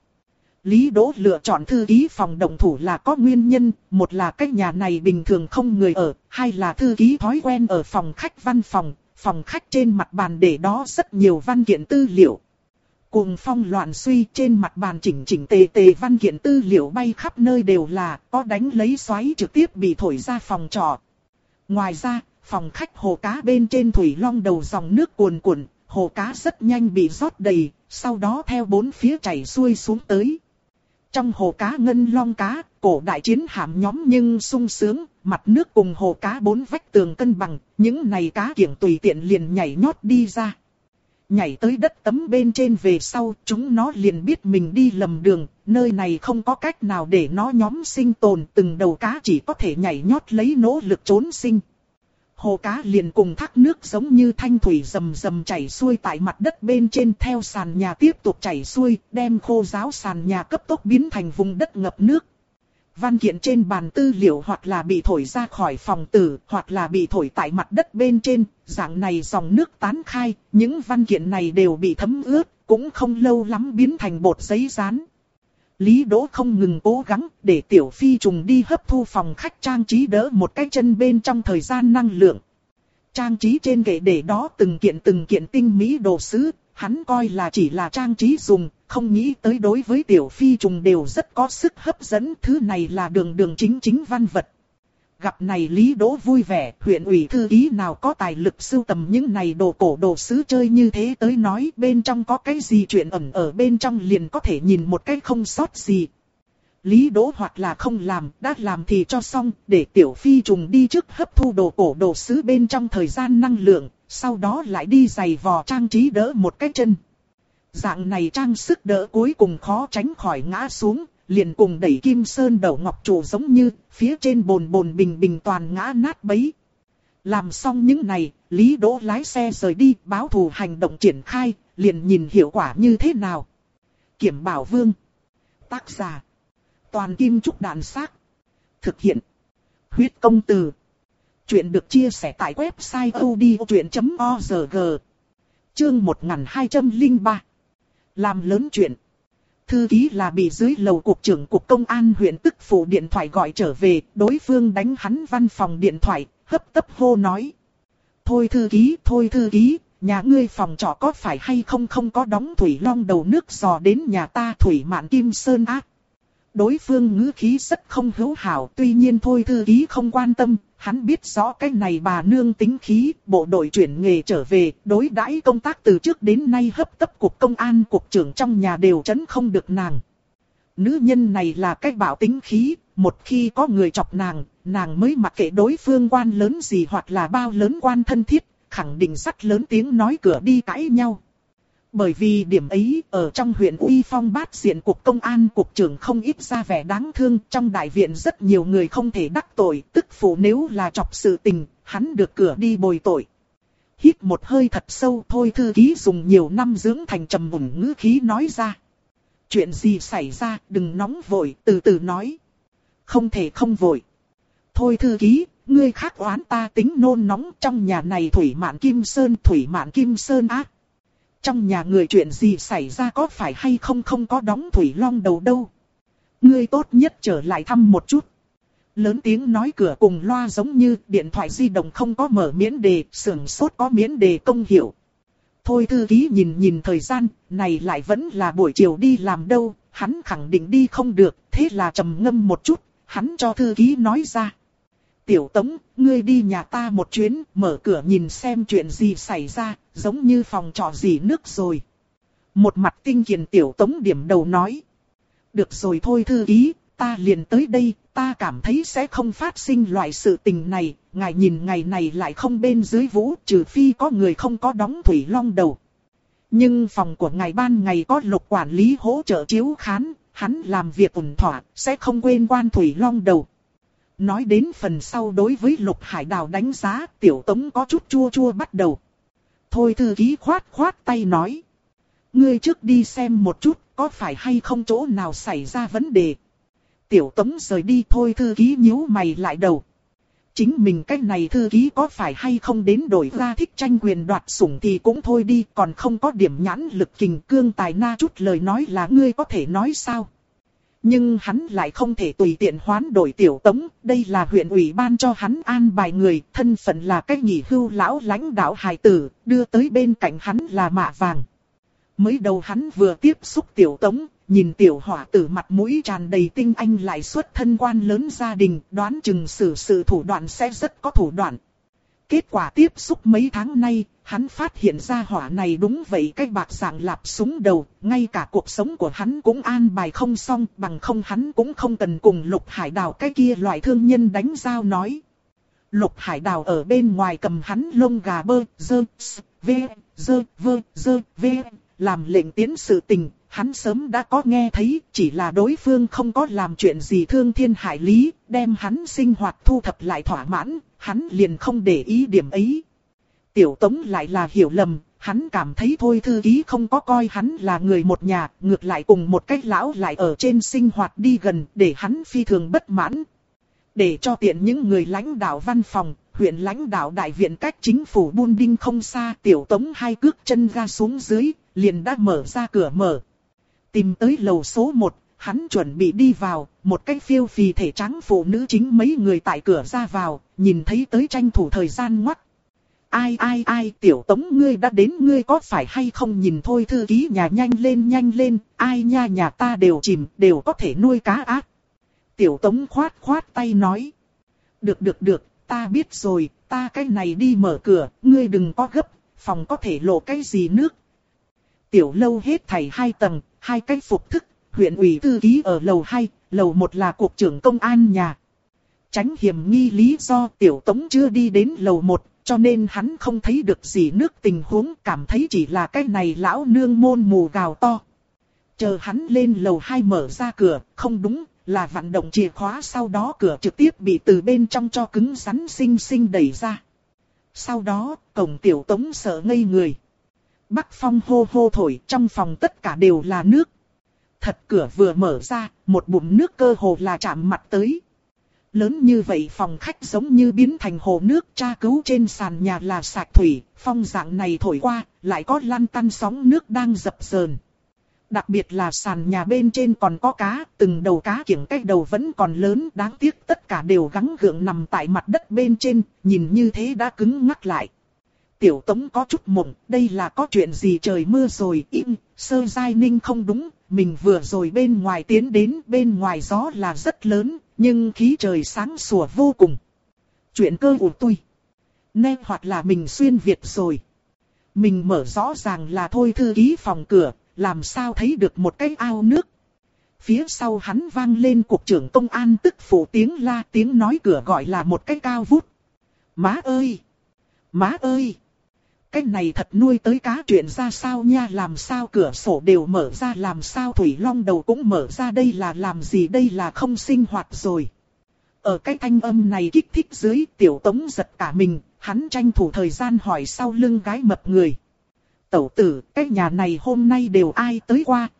Lý Đỗ lựa chọn thư ký phòng động thủ là có nguyên nhân, một là cái nhà này bình thường không người ở, hai là thư ký thói quen ở phòng khách văn phòng, phòng khách trên mặt bàn để đó rất nhiều văn kiện tư liệu. Cuồng phong loạn suy, trên mặt bàn chỉnh chỉnh tề tề văn kiện tư liệu bay khắp nơi đều là, có đánh lấy xoáy trực tiếp bị thổi ra phòng trọ. Ngoài ra, phòng khách hồ cá bên trên thủy long đầu dòng nước cuồn cuộn, hồ cá rất nhanh bị rót đầy, sau đó theo bốn phía chảy xuôi xuống tới. Trong hồ cá ngân long cá, cổ đại chiến hạm nhóm nhưng sung sướng, mặt nước cùng hồ cá bốn vách tường cân bằng, những này cá kiểng tùy tiện liền nhảy nhót đi ra. Nhảy tới đất tấm bên trên về sau, chúng nó liền biết mình đi lầm đường, nơi này không có cách nào để nó nhóm sinh tồn, từng đầu cá chỉ có thể nhảy nhót lấy nỗ lực trốn sinh. Hồ cá liền cùng thác nước giống như thanh thủy rầm rầm chảy xuôi tại mặt đất bên trên, theo sàn nhà tiếp tục chảy xuôi, đem khô ráo sàn nhà cấp tốc biến thành vùng đất ngập nước. Văn kiện trên bàn tư liệu hoặc là bị thổi ra khỏi phòng tử, hoặc là bị thổi tại mặt đất bên trên, dạng này dòng nước tán khai, những văn kiện này đều bị thấm ướt, cũng không lâu lắm biến thành bột giấy dán. Lý Đỗ không ngừng cố gắng để Tiểu Phi trùng đi hấp thu phòng khách trang trí đỡ một cái chân bên trong thời gian năng lượng. Trang trí trên kệ để đó từng kiện từng kiện tinh mỹ đồ sứ, hắn coi là chỉ là trang trí dùng, không nghĩ tới đối với Tiểu Phi trùng đều rất có sức hấp dẫn, thứ này là đường đường chính chính văn vật. Gặp này Lý Đỗ vui vẻ, huyện ủy thư ký nào có tài lực sưu tầm những này đồ cổ đồ sứ chơi như thế tới nói bên trong có cái gì chuyện ẩn ở bên trong liền có thể nhìn một cái không sót gì. Lý Đỗ hoặc là không làm, đã làm thì cho xong, để Tiểu Phi trùng đi trước hấp thu đồ cổ đồ sứ bên trong thời gian năng lượng, sau đó lại đi giày vò trang trí đỡ một cái chân. Dạng này trang sức đỡ cuối cùng khó tránh khỏi ngã xuống, liền cùng đẩy kim sơn đầu ngọc trụ giống như, phía trên bồn bồn bình bình toàn ngã nát bấy. Làm xong những này, Lý Đỗ lái xe rời đi, báo thù hành động triển khai, liền nhìn hiệu quả như thế nào. Kiểm Bảo Vương. Tác giả. Toàn Kim Trúc Đàn Xác. Thực hiện. Huyết Công Từ. Chuyện được chia sẻ tại website odchuyện chấm org. Chương một nghìn hai trăm lẻ ba. Làm lớn chuyện. Thư ký là bị dưới lầu cục trưởng cục công an huyện tức phụ điện thoại gọi trở về, đối phương đánh hắn văn phòng điện thoại, hấp tấp hô nói. Thôi thư ký, thôi thư ký, nhà ngươi phòng trọ có phải hay không không có đóng thủy long đầu nước dò đến nhà ta Thủy Mạn Kim Sơn ác. Đối phương ngữ khí rất không hữu hảo, tuy nhiên thôi thư ký không quan tâm, hắn biết rõ cái này bà nương tính khí, bộ đội chuyển nghề trở về, đối đãi công tác từ trước đến nay hấp tấp cục công an cục trưởng trong nhà đều trấn không được nàng. Nữ nhân này là cái bạo tính khí, một khi có người chọc nàng, nàng mới mặc kệ đối phương quan lớn gì hoặc là bao lớn quan thân thiết, khẳng định sắt lớn tiếng nói cửa đi cãi nhau. Bởi vì điểm ấy, ở trong huyện uy phong bát diện cục công an cục trưởng không ít ra vẻ đáng thương, trong đại viện rất nhiều người không thể đắc tội, tức phụ nếu là chọc sự tình, hắn được cửa đi bồi tội. Hít một hơi thật sâu, thôi thư ký dùng nhiều năm dưỡng thành trầm ổn ngữ khí nói ra. Chuyện gì xảy ra, đừng nóng vội, từ từ nói. Không thể không vội. Thôi thư ký, ngươi khác oán ta tính nôn nóng, trong nhà này Thủy Mạn Kim Sơn, Thủy Mạn Kim Sơn ác. Trong nhà người chuyện gì xảy ra có phải hay không không có đóng thủy long đầu đâu. Ngươi tốt nhất trở lại thăm một chút. Lớn tiếng nói cửa cùng loa giống như điện thoại di động không có mở miễn đề, sưởng sốt có miễn đề công hiệu. Thôi thư ký nhìn nhìn thời gian, này lại vẫn là buổi chiều đi làm đâu, hắn khẳng định đi không được, thế là trầm ngâm một chút, hắn cho thư ký nói ra. Tiểu Tống, ngươi đi nhà ta một chuyến, mở cửa nhìn xem chuyện gì xảy ra, giống như phòng trọ gì nước rồi. Một mặt tinh kiền Tiểu Tống điểm đầu nói. Được rồi thôi thư ký, ta liền tới đây, ta cảm thấy sẽ không phát sinh loại sự tình này, ngài nhìn ngày này lại không bên dưới vũ, trừ phi có người không có đóng thủy long đầu. Nhưng phòng của ngài ban ngày có Lục quản lý hỗ trợ chiếu khán, hắn làm việc ổn thỏa, sẽ không quên quan thủy long đầu. Nói đến phần sau đối với Lục Hải Đào đánh giá, Tiểu Tống có chút chua chua bắt đầu. Thôi thư ký khoát khoát tay nói. Ngươi trước đi xem một chút, có phải hay không chỗ nào xảy ra vấn đề. Tiểu Tống rời đi, thôi thư ký nhíu mày lại đầu. Chính mình cách này thư ký có phải hay không đến đổi ra thích tranh quyền đoạt sủng thì cũng thôi đi, còn không có điểm nhãn lực kình cương tài na chút lời nói là ngươi có thể nói sao. Nhưng hắn lại không thể tùy tiện hoán đổi Tiểu Tống, đây là huyện ủy ban cho hắn an bài người, thân phận là cái nghỉ hưu lão lãnh đạo hài tử, đưa tới bên cạnh hắn là mạ vàng. Mới đầu hắn vừa tiếp xúc Tiểu Tống, nhìn Tiểu Hỏa tử mặt mũi tràn đầy tinh anh lại xuất thân quan lớn gia đình, đoán chừng xử sự thủ đoạn sẽ rất có thủ đoạn. Kết quả tiếp xúc mấy tháng nay, hắn phát hiện ra hỏa này đúng vậy cái bạc dạng lạp súng đầu, ngay cả cuộc sống của hắn cũng an bài không xong, bằng không hắn cũng không cần cùng Lục Hải Đào cái kia loại thương nhân đánh giao nói. Lục Hải Đào ở bên ngoài cầm hắn lông gà bơ, dơ, v, dơ, vơ, dơ, v, làm lệnh tiến sự tình, hắn sớm đã có nghe thấy, chỉ là đối phương không có làm chuyện gì thương thiên hại lý, đem hắn sinh hoạt thu thập lại thỏa mãn, hắn liền không để ý điểm ấy. Tiểu Tống lại là hiểu lầm, hắn cảm thấy thôi thư ký không có coi hắn là người một nhà, ngược lại cùng một cách lão lại ở trên sinh hoạt đi gần, để hắn phi thường bất mãn. Để cho tiện những người lãnh đạo văn phòng, huyện lãnh đạo đại viện cách chính phủ Buôn Đinh không xa, Tiểu Tống hai cước chân ga xuống dưới, liền đã mở ra cửa mở. Tìm tới lầu số một, hắn chuẩn bị đi vào, một cái phiêu phì thể trắng phụ nữ chính mấy người tại cửa ra vào, nhìn thấy tới tranh thủ thời gian ngoắt. Ai ai ai, Tiểu Tống ngươi đã đến, ngươi có phải hay không nhìn thôi thư ký nhà, nhanh lên nhanh lên, ai nha, nhà ta đều chìm, đều có thể nuôi cá ác. Tiểu Tống khoát khoát tay nói. Được được được, ta biết rồi, ta cái này đi mở cửa, ngươi đừng có gấp, phòng có thể lộ cái gì nước. Tiểu lâu hết thảy hai tầng, hai cái phục thức, huyện ủy thư ký ở lầu hai, lầu một là cục trưởng công an nhà. Tránh hiểm nghi lý do Tiểu Tống chưa đi đến lầu một, cho nên hắn không thấy được gì nước tình huống, cảm thấy chỉ là cái này lão nương môn mù gào to. Chờ hắn lên lầu hai mở ra cửa, không đúng, là vận động chìa khóa, sau đó cửa trực tiếp bị từ bên trong cho cứng rắn xinh xinh đẩy ra. Sau đó, cổng Tiểu Tống sợ ngây người. Bắc phong hô hô thổi, trong phòng tất cả đều là nước. Thật, cửa vừa mở ra, một bụng nước cơ hồ là chạm mặt tới. Lớn như vậy phòng khách giống như biến thành hồ nước, tra cứu trên sàn nhà là sạch thủy, phong dạng này thổi qua, lại có lăn tăn sóng nước đang dập dờn. Đặc biệt là sàn nhà bên trên còn có cá, từng đầu cá kiểng cái đầu vẫn còn lớn, đáng tiếc tất cả đều gắng gượng nằm tại mặt đất bên trên, nhìn như thế đã cứng ngắc lại. Tiểu Tống có chút mộng, đây là có chuyện gì, trời mưa rồi, im, Sơ Giai Ninh không đúng, mình vừa rồi bên ngoài tiến đến, bên ngoài gió là rất lớn, nhưng khí trời sáng sủa vô cùng. Chuyện cơ ủ tui. Nè, hoặc là mình xuyên Việt rồi. Mình mở rõ ràng là thôi thư ký phòng cửa, làm sao thấy được một cái ao nước. Phía sau hắn vang lên cục trưởng công an tức phụ tiếng la, tiếng nói cửa gọi là một cái cao vút. Má ơi! Má ơi! Cái này thật nuôi tới cá chuyện ra sao nha, làm sao cửa sổ đều mở ra, làm sao thủy long đầu cũng mở ra, đây là làm gì, đây là không sinh hoạt rồi. Ở cái thanh âm này kích thích dưới, Tiểu Tống giật cả mình, hắn tranh thủ thời gian hỏi sau lưng gái mập người. Tẩu tử, cái nhà này hôm nay đều ai tới qua?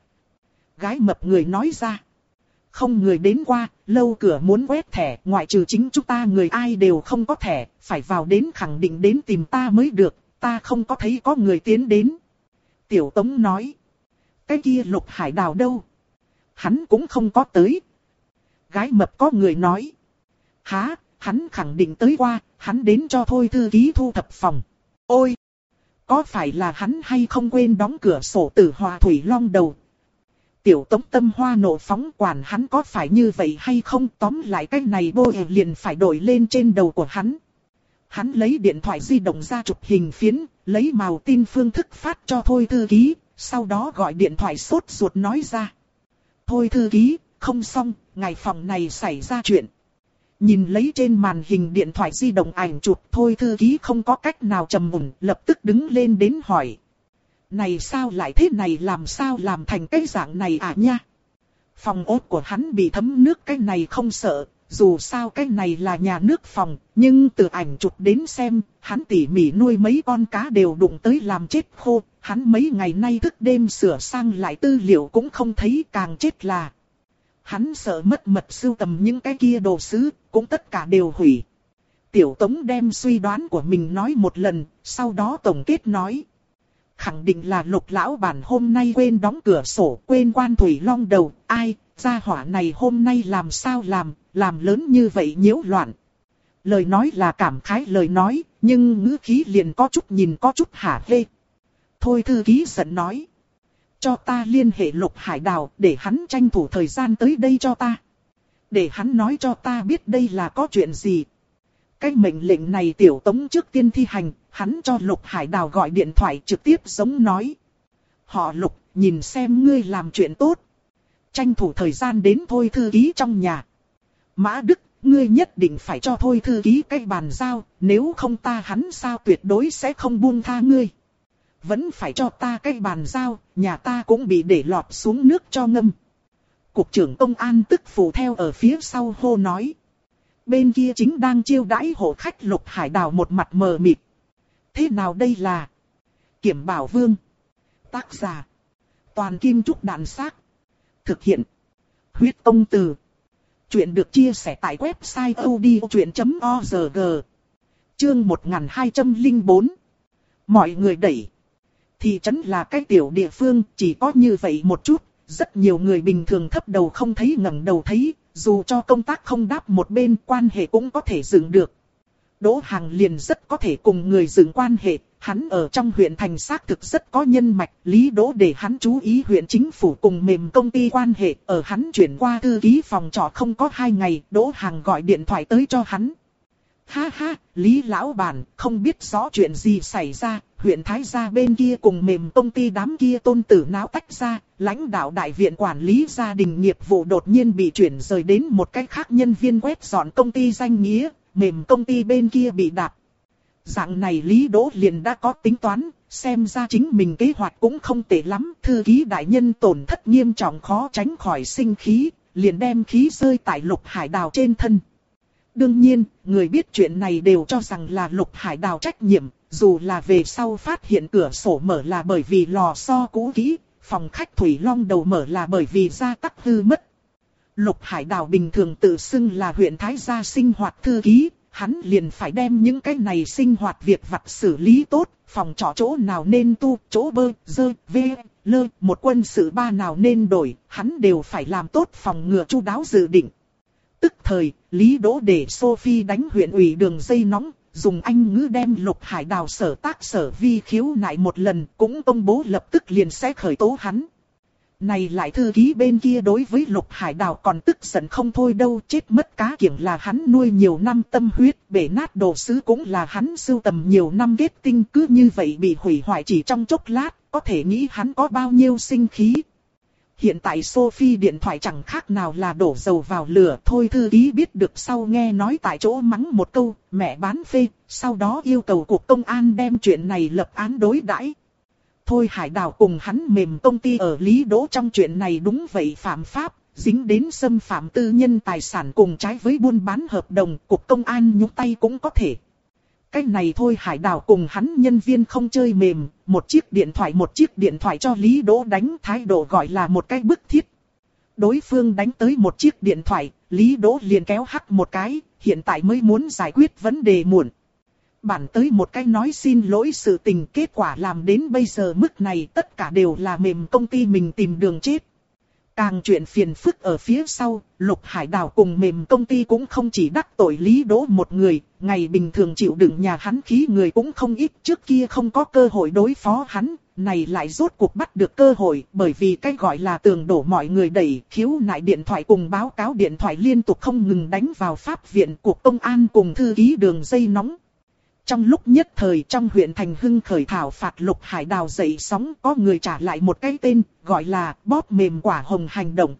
Gái mập người nói ra. Không người đến qua, lâu cửa muốn quét thẻ, ngoại trừ chính chúng ta người ai đều không có thẻ, phải vào đến khẳng định đến tìm ta mới được, ta không có thấy có người tiến đến. Tiểu Tống nói. Cái kia Lục Hải Đào đâu? Hắn cũng không có tới. Gái mập có người nói. Hả, hắn khẳng định tới qua, hắn đến cho thôi thư ký thu thập phòng. Ôi! Có phải là hắn hay không quên đóng cửa sổ tử hòa thủy long đầu? Tiểu Tống tâm hoa nộ phóng, quản hắn có phải như vậy hay không, tóm lại cái này bôi liền phải đổi lên trên đầu của hắn. Hắn lấy điện thoại di động ra chụp hình phiến, lấy màu tin phương thức phát cho thôi thư ký, sau đó gọi điện thoại sốt ruột nói ra. Thôi thư ký, không xong, ngày phòng này xảy ra chuyện. Nhìn lấy trên màn hình điện thoại di động ảnh chụp, thôi thư ký không có cách nào trầm ổn, lập tức đứng lên đến hỏi. Này sao lại thế này, làm sao làm thành cái dạng này à nha? Phòng ốt của hắn bị thấm nước, cái này không sợ, dù sao cái này là nhà nước phòng, nhưng từ ảnh chụp đến xem, hắn tỉ mỉ nuôi mấy con cá đều đụng tới làm chết khô, hắn mấy ngày nay thức đêm sửa sang lại tư liệu cũng không thấy, càng chết là. Hắn sợ mất mật sưu tầm những cái kia đồ sứ, cũng tất cả đều hủy. Tiểu Tống đem suy đoán của mình nói một lần, sau đó tổng kết nói. Khẳng định là Lục lão bản hôm nay quên đóng cửa sổ, quên quan thủy long đầu, ai, gia hỏa này hôm nay làm sao làm, làm lớn như vậy nhiễu loạn. Lời nói là cảm khái lời nói, nhưng ngữ khí liền có chút nhìn có chút hả hê. Thôi thư ký giận nói. Cho ta liên hệ Lục Hải Đào, để hắn tranh thủ thời gian tới đây cho ta. Để hắn nói cho ta biết đây là có chuyện gì. Cái mệnh lệnh này Tiểu Tống trước tiên thi hành, hắn cho Lục Hải Đào gọi điện thoại trực tiếp giống nói. Họ Lục, nhìn xem ngươi làm chuyện tốt. Tranh thủ thời gian đến thôi thư ký trong nhà. Mã Đức, ngươi nhất định phải cho thôi thư ký cái bàn giao, nếu không ta hắn sao tuyệt đối sẽ không buông tha ngươi. Vẫn phải cho ta cái bàn giao, nhà ta cũng bị để lọt xuống nước cho ngâm. Cục trưởng công an tức phụ theo ở phía sau hô nói. Bên kia chính đang chiêu đãi hộ khách Lục Hải Đào một mặt mờ mịt. Thế nào đây là? Kiểm Bảo Vương. Tác giả. Toàn Kim Trúc Đàn Xác. Thực hiện. Huyết Công Từ. Chuyện được chia sẻ tại website odchuyện chấm org. Chương một nghìn hai trăm lẻ bốn. Mọi người đẩy. Thị trấn là cái tiểu địa phương, chỉ có như vậy một chút, rất nhiều người bình thường thấp đầu không thấy ngẩng đầu thấy, dù cho công tác không đáp một bên quan hệ cũng có thể dựng được. Đỗ Hằng liền rất có thể cùng người dựng quan hệ, hắn ở trong huyện thành xác thực rất có nhân mạch, Lý Đỗ để hắn chú ý huyện chính phủ cùng mềm công ty quan hệ, ở hắn chuyển qua thư ký phòng trọ không có hai ngày, Đỗ Hằng gọi điện thoại tới cho hắn. Ha ha, Lý lão bản, không biết rõ chuyện gì xảy ra, huyện Thái Gia bên kia cùng mềm công ty đám kia tôn tử náo tách ra, lãnh đạo đại viện quản lý gia đình nghiệp vụ đột nhiên bị chuyển rời đến một cách khác, nhân viên quét dọn công ty danh nghĩa, mềm công ty bên kia bị đạp. Dạng này Lý Đỗ liền đã có tính toán, xem ra chính mình kế hoạch cũng không tệ lắm, thư ký đại nhân tổn thất nghiêm trọng khó tránh khỏi sinh khí, liền đem khí rơi tại Lục Hải Đào trên thân. Đương nhiên, người biết chuyện này đều cho rằng là Lục Hải Đào trách nhiệm, dù là về sau phát hiện cửa sổ mở là bởi vì lò xo cũ kỹ, phòng khách thủy long đầu mở là bởi vì gia tắc hư mất. Lục Hải Đào bình thường tự xưng là huyện Thái Gia sinh hoạt thư ký, hắn liền phải đem những cái này sinh hoạt việc vặt xử lý tốt, phòng trọ chỗ nào nên tu, chỗ bơ, dơ, vê, lơ, một quân sự ba nào nên đổi, hắn đều phải làm tốt phòng ngừa chu đáo dự định. Tức thời, Lý Đỗ để Sophie đánh huyện ủy đường dây nóng, dùng Anh ngữ đem Lục Hải Đào sở tác sở vi khiếu nại một lần, cũng công bố lập tức liền sẽ khởi tố hắn. Này lại thư ký bên kia đối với Lục Hải Đào còn tức giận không thôi đâu, chết mất cá kiểng là hắn nuôi nhiều năm tâm huyết, bể nát đồ sứ cũng là hắn sưu tầm nhiều năm kết tinh, cứ như vậy bị hủy hoại chỉ trong chốc lát, có thể nghĩ hắn có bao nhiêu sinh khí. Hiện tại Sophie điện thoại chẳng khác nào là đổ dầu vào lửa, thôi thư ký biết được sau nghe nói tại chỗ mắng một câu, mẹ bán phê, sau đó yêu cầu cục công an đem chuyện này lập án đối đãi. Thôi Hải Đào cùng hắn mềm công ty ở Lý Đỗ trong chuyện này đúng vậy phạm pháp, dính đến xâm phạm tư nhân tài sản cùng trái với buôn bán hợp đồng, cục công an nhúng tay cũng có thể. Cái này thôi Hải Đào cùng hắn nhân viên không chơi mềm, một chiếc điện thoại một chiếc điện thoại cho Lý Đỗ đánh, thái độ gọi là một cái bức thiết. Đối phương đánh tới một chiếc điện thoại, Lý Đỗ liền kéo hắc một cái, hiện tại mới muốn giải quyết vấn đề muộn. Bản tới một cái nói xin lỗi sự tình, kết quả làm đến bây giờ mức này tất cả đều là mềm công ty mình tìm đường chết. Càng chuyện phiền phức ở phía sau, Lục Hải Đào cùng mềm công ty cũng không chỉ đắc tội Lý Đỗ một người, ngày bình thường chịu đựng nhà hắn khí người cũng không ít, trước kia không có cơ hội đối phó hắn, này lại rốt cuộc bắt được cơ hội, bởi vì cái gọi là tường đổ mọi người đẩy, khiếu nại điện thoại cùng báo cáo điện thoại liên tục không ngừng đánh vào pháp viện, cuộc công an cùng thư ký đường dây nóng. Trong lúc nhất thời trong huyện thành hưng khởi thảo phạt Lục Hải Đào dậy sóng, có người trả lại một cái tên, gọi là bóp mềm quả hồng hành động.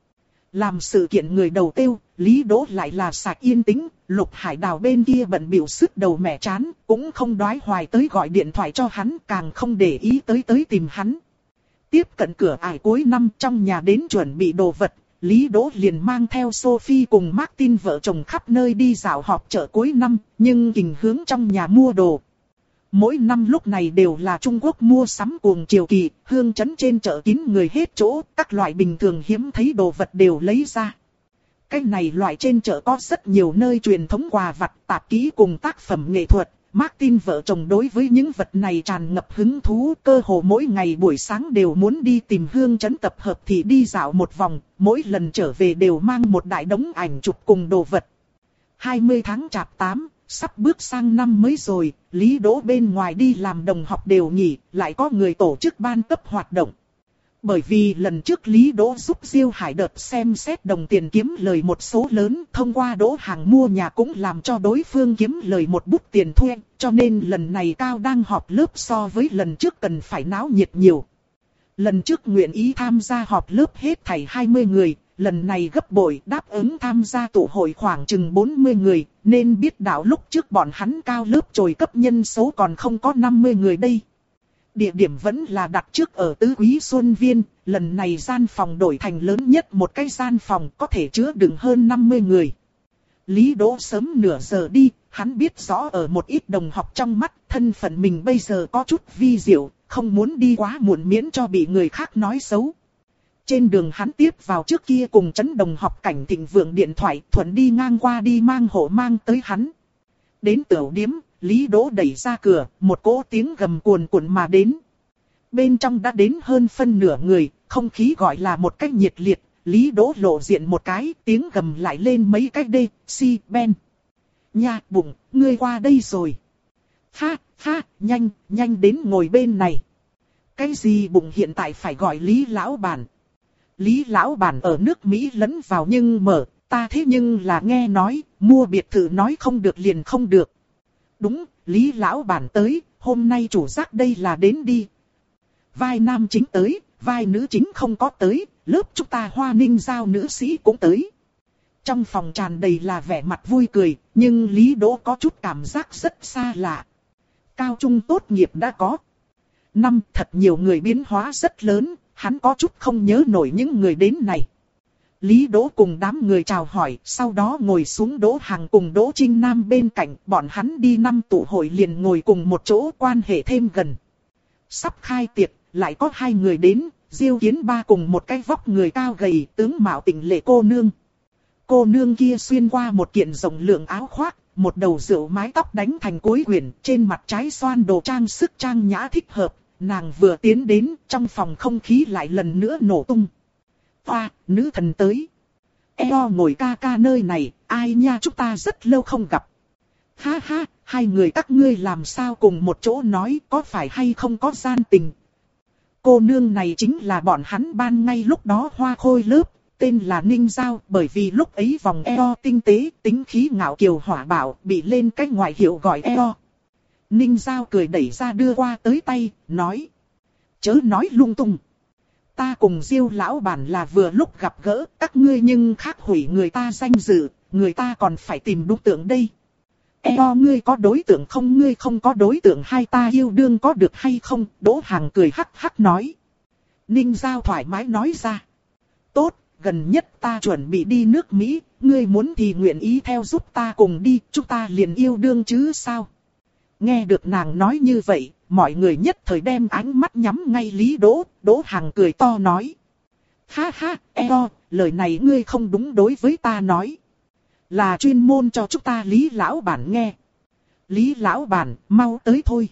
Làm sự kiện người đầu tiêu, Lý Đỗ lại là sạch yên tĩnh, Lục Hải Đào bên kia bận biểu sứt đầu mẻ chán, cũng không đoái hoài tới gọi điện thoại cho hắn, càng không để ý tới tới tìm hắn. Tiếp cận cửa ải cuối năm trong nhà đến chuẩn bị đồ vật, Lý Đỗ liền mang theo Sophie cùng Martin vợ chồng khắp nơi đi dạo họp chợ cuối năm, nhưng kình hướng trong nhà mua đồ. Mỗi năm lúc này đều là Trung Quốc mua sắm cuồng chiều kỳ, hương trấn trên chợ kín người hết chỗ, các loại bình thường hiếm thấy đồ vật đều lấy ra. Cái này loại trên chợ có rất nhiều nơi truyền thống quà vặt, tạp kỹ cùng tác phẩm nghệ thuật. Martin vợ chồng đối với những vật này tràn ngập hứng thú, cơ hồ mỗi ngày buổi sáng đều muốn đi tìm hương trấn tập hợp thì đi dạo một vòng, mỗi lần trở về đều mang một đại đống ảnh chụp cùng đồ vật. hai mươi tháng chạp tám, sắp bước sang năm mới rồi, Lý Đỗ bên ngoài đi làm đồng học đều nghỉ, lại có người tổ chức ban cấp hoạt động. Bởi vì lần trước Lý Đỗ giúp Diêu Hải đợt xem xét đồng tiền kiếm lời một số lớn, thông qua Đỗ Hàng mua nhà cũng làm cho đối phương kiếm lời một bút tiền thuê, cho nên lần này Cao đang họp lớp so với lần trước cần phải náo nhiệt nhiều. Lần trước nguyện ý tham gia họp lớp hết thảy hai mươi người, lần này gấp bội đáp ứng tham gia tụ hội khoảng chừng bốn mươi người, nên biết đạo lúc trước bọn hắn Cao lớp trồi cấp nhân số còn không có năm mươi người đây. Địa điểm vẫn là đặt trước ở Tứ Quý Xuân Viên, lần này gian phòng đổi thành lớn nhất một cái gian phòng có thể chứa đựng hơn năm mươi người. Lý Đỗ sớm nửa giờ đi, hắn biết rõ ở một ít đồng học trong mắt thân phận mình bây giờ có chút vi diệu, không muốn đi quá muộn miễn cho bị người khác nói xấu. Trên đường hắn tiếp vào trước kia cùng trấn đồng học Cảnh Thịnh Vượng điện thoại, thuận đi ngang qua đi mang hộ mang tới hắn. Đến tiểu điếm, Lý Đỗ đẩy ra cửa, một cỗ tiếng gầm cuồn cuộn mà đến. Bên trong đã đến hơn phân nửa người, không khí gọi là một cách nhiệt liệt, Lý Đỗ lộ diện một cái, tiếng gầm lại lên mấy cái đê, si, ben. Nha, bụng, ngươi qua đây rồi. Ha, ha, nhanh, nhanh đến ngồi bên này. Cái gì bụng hiện tại phải gọi Lý lão bản. Lý lão bản ở nước Mỹ lẫn vào nhưng mở, ta thế nhưng là nghe nói, mua biệt thự nói không được liền không được. Đúng, Lý lão bản tới, hôm nay chủ giác đây là đến đi. Vai nam chính tới, vai nữ chính không có tới, lớp chúng ta Hoa Ninh Giao nữ sĩ cũng tới. Trong phòng tràn đầy là vẻ mặt vui cười, nhưng Lý Đỗ có chút cảm giác rất xa lạ. Cao trung tốt nghiệp đã có. Năm thật nhiều người biến hóa rất lớn, hắn có chút không nhớ nổi những người đến này. Lý Đỗ cùng đám người chào hỏi, sau đó ngồi xuống Đỗ Hằng cùng Đỗ Trinh Nam bên cạnh, bọn hắn đi năm tụ hội liền ngồi cùng một chỗ, quan hệ thêm gần. Sắp khai tiệc, lại có hai người đến, Diêu Kiến Ba cùng một cái vóc người cao gầy, tướng mạo tỉnh lệ cô nương. Cô nương kia xuyên qua một kiện rộng lượng áo khoác, một đầu rượu mái tóc đánh thành cuối quyển, trên mặt trái xoan đồ trang sức trang nhã thích hợp. Nàng vừa tiến đến, trong phòng không khí lại lần nữa nổ tung. Hoa, nữ thần tới. Eo ngồi ca ca nơi này, ai nha, chúng ta rất lâu không gặp. Ha ha, hai người các ngươi làm sao cùng một chỗ nói, có phải hay không có gian tình. Cô nương này chính là bọn hắn ban ngay lúc đó hoa khôi lớp, tên là Ninh Giao, bởi vì lúc ấy vòng eo tinh tế, tính khí ngạo kiều hỏa bạo, bị lên cách ngoại hiệu gọi eo. Ninh Giao cười đẩy ra đưa qua tới tay, nói. Chớ nói lung tung. Ta cùng Diêu lão bản là vừa lúc gặp gỡ, các ngươi nhưng khác hủy người ta danh dự, người ta còn phải tìm đúng tượng đây. Eo ngươi có đối tượng không, ngươi không có đối tượng, hai ta yêu đương có được hay không? Đỗ Hằng cười hắc hắc nói. Ninh Giao thoải mái nói ra. Tốt, gần nhất ta chuẩn bị đi nước Mỹ, ngươi muốn thì nguyện ý theo giúp ta cùng đi, chúng ta liền yêu đương chứ sao? Nghe được nàng nói như vậy, mọi người nhất thời đem ánh mắt nhắm ngay Lý Đỗ, Đỗ Hằng cười to nói. Ha ha, eo, lời này ngươi không đúng đối với ta nói. Là chuyên môn cho chúng ta Lý lão bản nghe. Lý lão bản, mau tới thôi.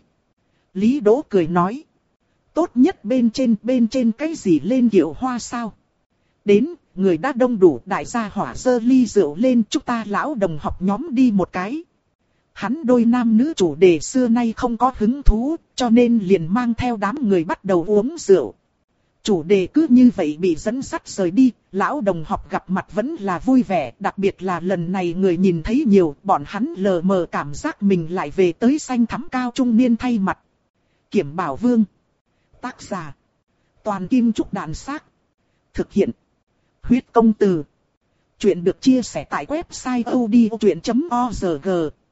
Lý Đỗ cười nói. Tốt nhất bên trên, bên trên cái gì lên kiệu hoa sao? Đến, người đã đông đủ, đại gia hỏa dơ ly rượu lên, chúng ta lão đồng học nhóm đi một cái. Hắn đôi nam nữ chủ đề xưa nay không có hứng thú, cho nên liền mang theo đám người bắt đầu uống rượu. Chủ đề cứ như vậy bị dẫn dắt rời đi, lão đồng học gặp mặt vẫn là vui vẻ, đặc biệt là lần này người nhìn thấy nhiều, bọn hắn lờ mờ cảm giác mình lại về tới xanh thắm cao trung niên thay mặt. Kiểm Bảo Vương. Tác giả. Toàn Kim Trúc Đàn Xác. Thực hiện. Huyết Công Từ. Chuyện được chia sẻ tại website odchuyện chấm org.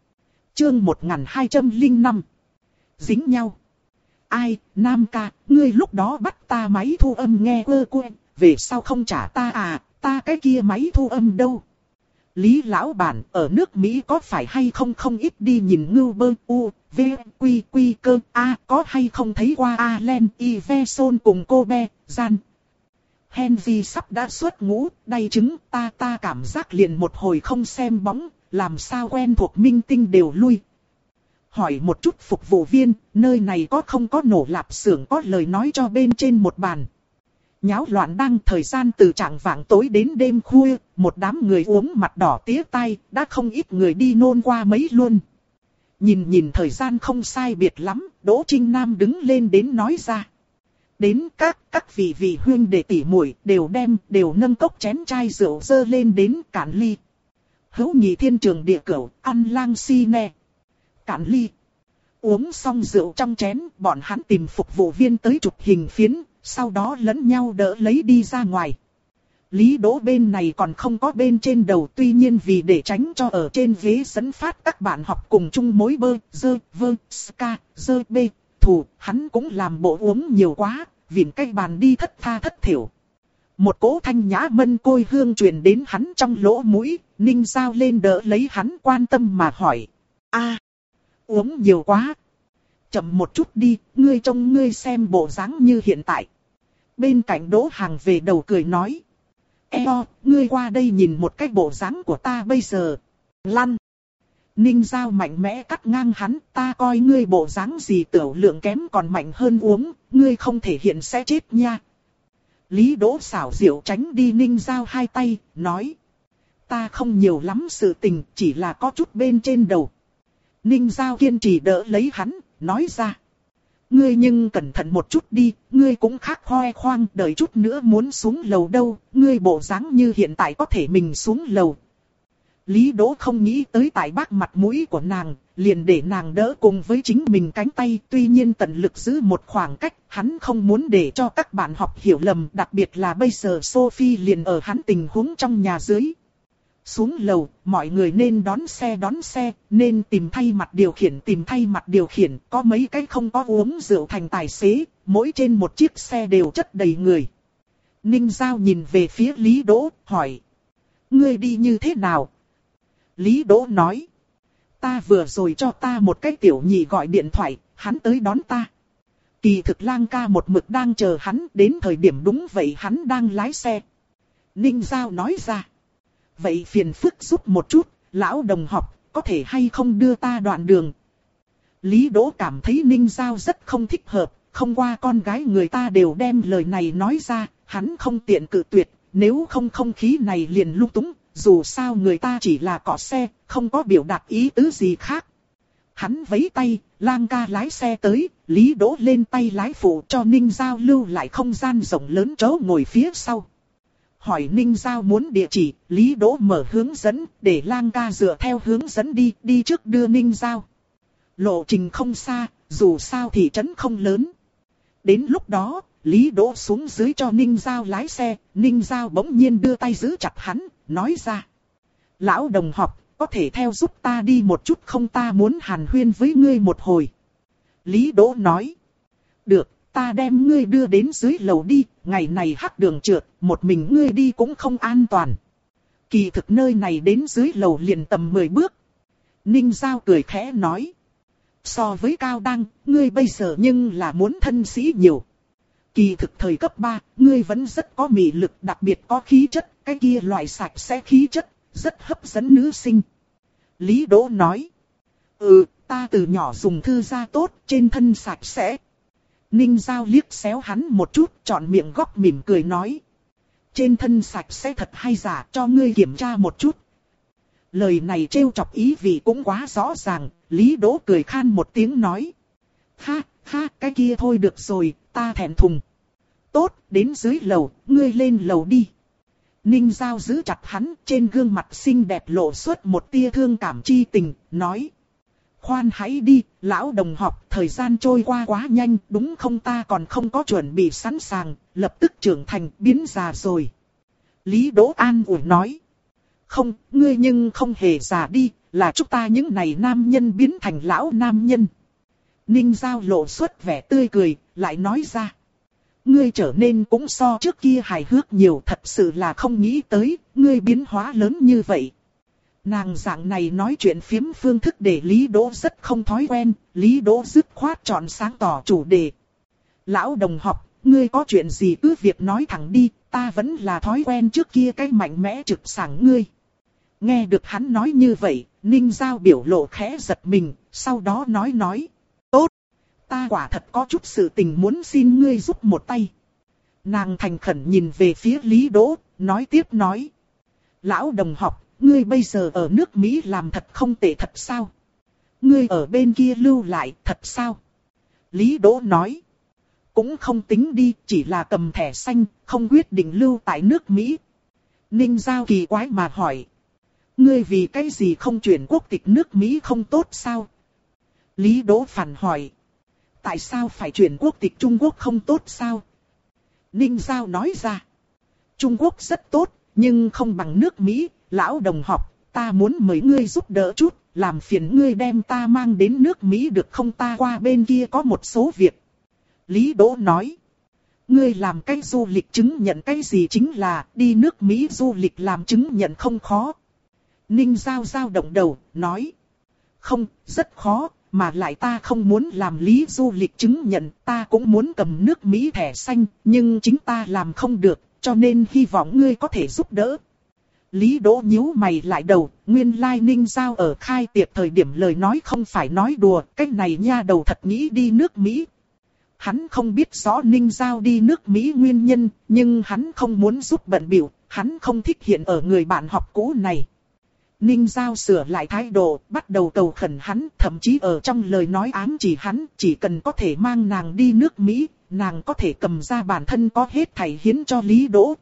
Chương một nghìn hai trăm lẻ năm. Dính nhau. Ai, Nam ca, ngươi lúc đó bắt ta máy thu âm nghe quơ quơ, về sau không trả ta à, ta cái kia máy thu âm đâu? Lý lão bản, ở nước Mỹ có phải hay không không ít đi nhìn ngưu bơ, u, v, quy, quy cơ, a, có hay không thấy qua Allen, Iverson cùng cô bé, gian. Henry sắp đã xuất ngũ, đay chứng, ta ta cảm giác liền một hồi không xem bóng, làm sao quen thuộc minh tinh đều lui. Hỏi một chút phục vụ viên, nơi này có không có nổ lạp xưởng, có lời nói cho bên trên một bàn. Nháo loạn đang thời gian từ trạng vạng tối đến đêm khuya, một đám người uống mặt đỏ tía tai, đã không ít người đi nôn qua mấy luôn. Nhìn nhìn thời gian không sai biệt lắm, Đỗ Trinh Nam đứng lên đến nói ra. Đến các, các vị vị huynh đệ tỷ muội đều đem, đều nâng cốc chén chai rượu dơ lên đến cạn ly. Hữu nhị thiên trường địa cửu, ăn lang si nè. Cạn ly. Uống xong rượu trong chén, bọn hắn tìm phục vụ viên tới chụp hình phiến, sau đó lẫn nhau đỡ lấy đi ra ngoài. Lý Đỗ bên này còn không có bên trên đầu, tuy nhiên vì để tránh cho ở trên ghế dẫn phát các bạn học cùng chung mối bơ, dơ, vơ, ska, dơ, bê, thủ, hắn cũng làm bộ uống nhiều quá, vịn cái bàn đi thất tha thất thiểu. Một cỗ thanh nhã mân côi hương truyền đến hắn trong lỗ mũi, Ninh Giao lên đỡ lấy hắn quan tâm mà hỏi. A, uống nhiều quá. Chậm một chút đi, ngươi trông ngươi xem bộ dáng như hiện tại. Bên cạnh Đỗ Hằng về đầu cười nói. Eo, ngươi qua đây nhìn một cái bộ dáng của ta bây giờ. Lăn. Ninh Giao mạnh mẽ cắt ngang hắn, ta coi ngươi bộ dáng gì tiểu lượng kém còn mạnh hơn uống, ngươi không thể hiện sẽ chết nha. Lý Đỗ xảo diệu tránh đi Ninh Giao hai tay, nói. Ta không nhiều lắm sự tình, chỉ là có chút bên trên đầu. Ninh Giao kiên trì đỡ lấy hắn, nói ra. Ngươi nhưng cẩn thận một chút đi, ngươi cũng khác khoe khoang, đợi chút nữa muốn xuống lầu đâu, ngươi bộ dáng như hiện tại có thể mình xuống lầu. Lý Đỗ không nghĩ tới tại bác mặt mũi của nàng, liền để nàng đỡ cùng với chính mình cánh tay, tuy nhiên tận lực giữ một khoảng cách, hắn không muốn để cho các bạn học hiểu lầm, đặc biệt là bây giờ Sophie liền ở hắn tình huống trong nhà dưới. Xuống lầu, mọi người nên đón xe đón xe, nên tìm thay mặt điều khiển tìm thay mặt điều khiển, có mấy cái không có uống rượu thành tài xế, mỗi trên một chiếc xe đều chất đầy người. Ninh Giao nhìn về phía Lý Đỗ, hỏi. Ngươi đi như thế nào? Lý Đỗ nói. Ta vừa rồi cho ta một cái tiểu nhị gọi điện thoại, hắn tới đón ta. Kỳ thực Lang ca một mực đang chờ hắn, đến thời điểm đúng vậy hắn đang lái xe. Ninh Giao nói ra. Vậy phiền phức giúp một chút, lão đồng học, có thể hay không đưa ta đoạn đường? Lý Đỗ cảm thấy Ninh Giao rất không thích hợp, không qua con gái người ta đều đem lời này nói ra, hắn không tiện cự tuyệt, nếu không không khí này liền lung túng, dù sao người ta chỉ là cọ xe, không có biểu đạt ý tứ gì khác. Hắn vẫy tay, Lang ca lái xe tới, Lý Đỗ lên tay lái phụ cho Ninh Giao lưu lại không gian rộng lớn chỗ ngồi phía sau. Hỏi Ninh Giao muốn địa chỉ, Lý Đỗ mở hướng dẫn, để Lang ca dựa theo hướng dẫn đi, đi trước đưa Ninh Giao. Lộ trình không xa, dù sao thị trấn không lớn. Đến lúc đó, Lý Đỗ xuống dưới cho Ninh Giao lái xe, Ninh Giao bỗng nhiên đưa tay giữ chặt hắn, nói ra. Lão đồng học, có thể theo giúp ta đi một chút không, ta muốn hàn huyên với ngươi một hồi. Lý Đỗ nói. Được, ta đem ngươi đưa đến dưới lầu đi, ngày này hắc đường trượt, một mình ngươi đi cũng không an toàn. Kỳ thực nơi này đến dưới lầu liền tầm mười bước. Ninh Giao cười khẽ nói. So với Cao Đăng, ngươi bây giờ nhưng là muốn thân sĩ nhiều. Kỳ thực thời cấp ba, ngươi vẫn rất có mị lực, đặc biệt có khí chất, cái kia loại sạch sẽ khí chất, rất hấp dẫn nữ sinh. Lý Đỗ nói. Ừ, ta từ nhỏ dùng thư gia tốt, trên thân sạch sẽ. Ninh Giao liếc xéo hắn một chút, trọn miệng góc mỉm cười nói. Trên thân sạch sẽ thật hay giả, cho ngươi kiểm tra một chút. Lời này trêu chọc ý vị cũng quá rõ ràng, Lý Đỗ cười khan một tiếng nói. Ha, ha, cái kia thôi được rồi, ta thẹn thùng. Tốt, đến dưới lầu, ngươi lên lầu đi. Ninh Giao giữ chặt hắn, trên gương mặt xinh đẹp lộ xuất một tia thương cảm chi tình, nói. Khoan hãy đi, lão đồng học, thời gian trôi qua quá nhanh, đúng không, ta còn không có chuẩn bị sẵn sàng, lập tức trưởng thành, biến già rồi. Lý Đỗ an ủi nói. Không, ngươi nhưng không hề già đi, là chúng ta những này nam nhân biến thành lão nam nhân. Ninh Giao lộ xuất vẻ tươi cười, lại nói ra. Ngươi trở nên cũng so trước kia hài hước nhiều, thật sự là không nghĩ tới, ngươi biến hóa lớn như vậy. Nàng dạng này nói chuyện phiếm phương thức để Lý Đỗ rất không thói quen, Lý Đỗ dứt khoát chọn sáng tỏ chủ đề. Lão đồng học, ngươi có chuyện gì cứ việc nói thẳng đi, ta vẫn là thói quen trước kia cái mạnh mẽ trực sảng ngươi. Nghe được hắn nói như vậy, Ninh Giao biểu lộ khẽ giật mình, sau đó nói nói. Tốt, ta quả thật có chút sự tình muốn xin ngươi giúp một tay. Nàng thành khẩn nhìn về phía Lý Đỗ, nói tiếp nói. Lão đồng học, ngươi bây giờ ở nước Mỹ làm thật không tệ thật sao? Ngươi ở bên kia lưu lại thật sao? Lý Đỗ nói. Cũng không tính đi, chỉ là cầm thẻ xanh, không quyết định lưu tại nước Mỹ. Ninh Giao kỳ quái mà hỏi. Ngươi vì cái gì không chuyển quốc tịch nước Mỹ không tốt sao? Lý Đỗ phản hỏi. Tại sao phải chuyển quốc tịch Trung Quốc không tốt sao? Ninh Giao nói ra. Trung Quốc rất tốt, nhưng không bằng nước Mỹ. Lão đồng học, ta muốn mời ngươi giúp đỡ chút, làm phiền ngươi đem ta mang đến nước Mỹ được không, ta qua bên kia có một số việc. Lý Đỗ nói. Ngươi làm cái du lịch chứng nhận cái gì chính là đi nước Mỹ du lịch làm chứng nhận không khó. Ninh Giao Giao động đầu, nói. Không, rất khó, mà lại ta không muốn làm lý du lịch chứng nhận, ta cũng muốn cầm nước Mỹ thẻ xanh, nhưng chính ta làm không được, cho nên hy vọng ngươi có thể giúp đỡ. Lý Đỗ nhíu mày lại đầu, nguyên lai Ninh Giao ở khai tiệc thời điểm lời nói không phải nói đùa, cái này nha đầu thật nghĩ đi nước Mỹ. hắn không biết rõ Ninh Giao đi nước Mỹ nguyên nhân, nhưng hắn không muốn giúp bận bịu, hắn không thích hiện ở người bạn học cũ này. Ninh Giao sửa lại thái độ, bắt đầu cầu khẩn hắn, thậm chí ở trong lời nói ám chỉ hắn, chỉ cần có thể mang nàng đi nước Mỹ, nàng có thể cầm ra bản thân có hết thảy hiến cho Lý Đỗ.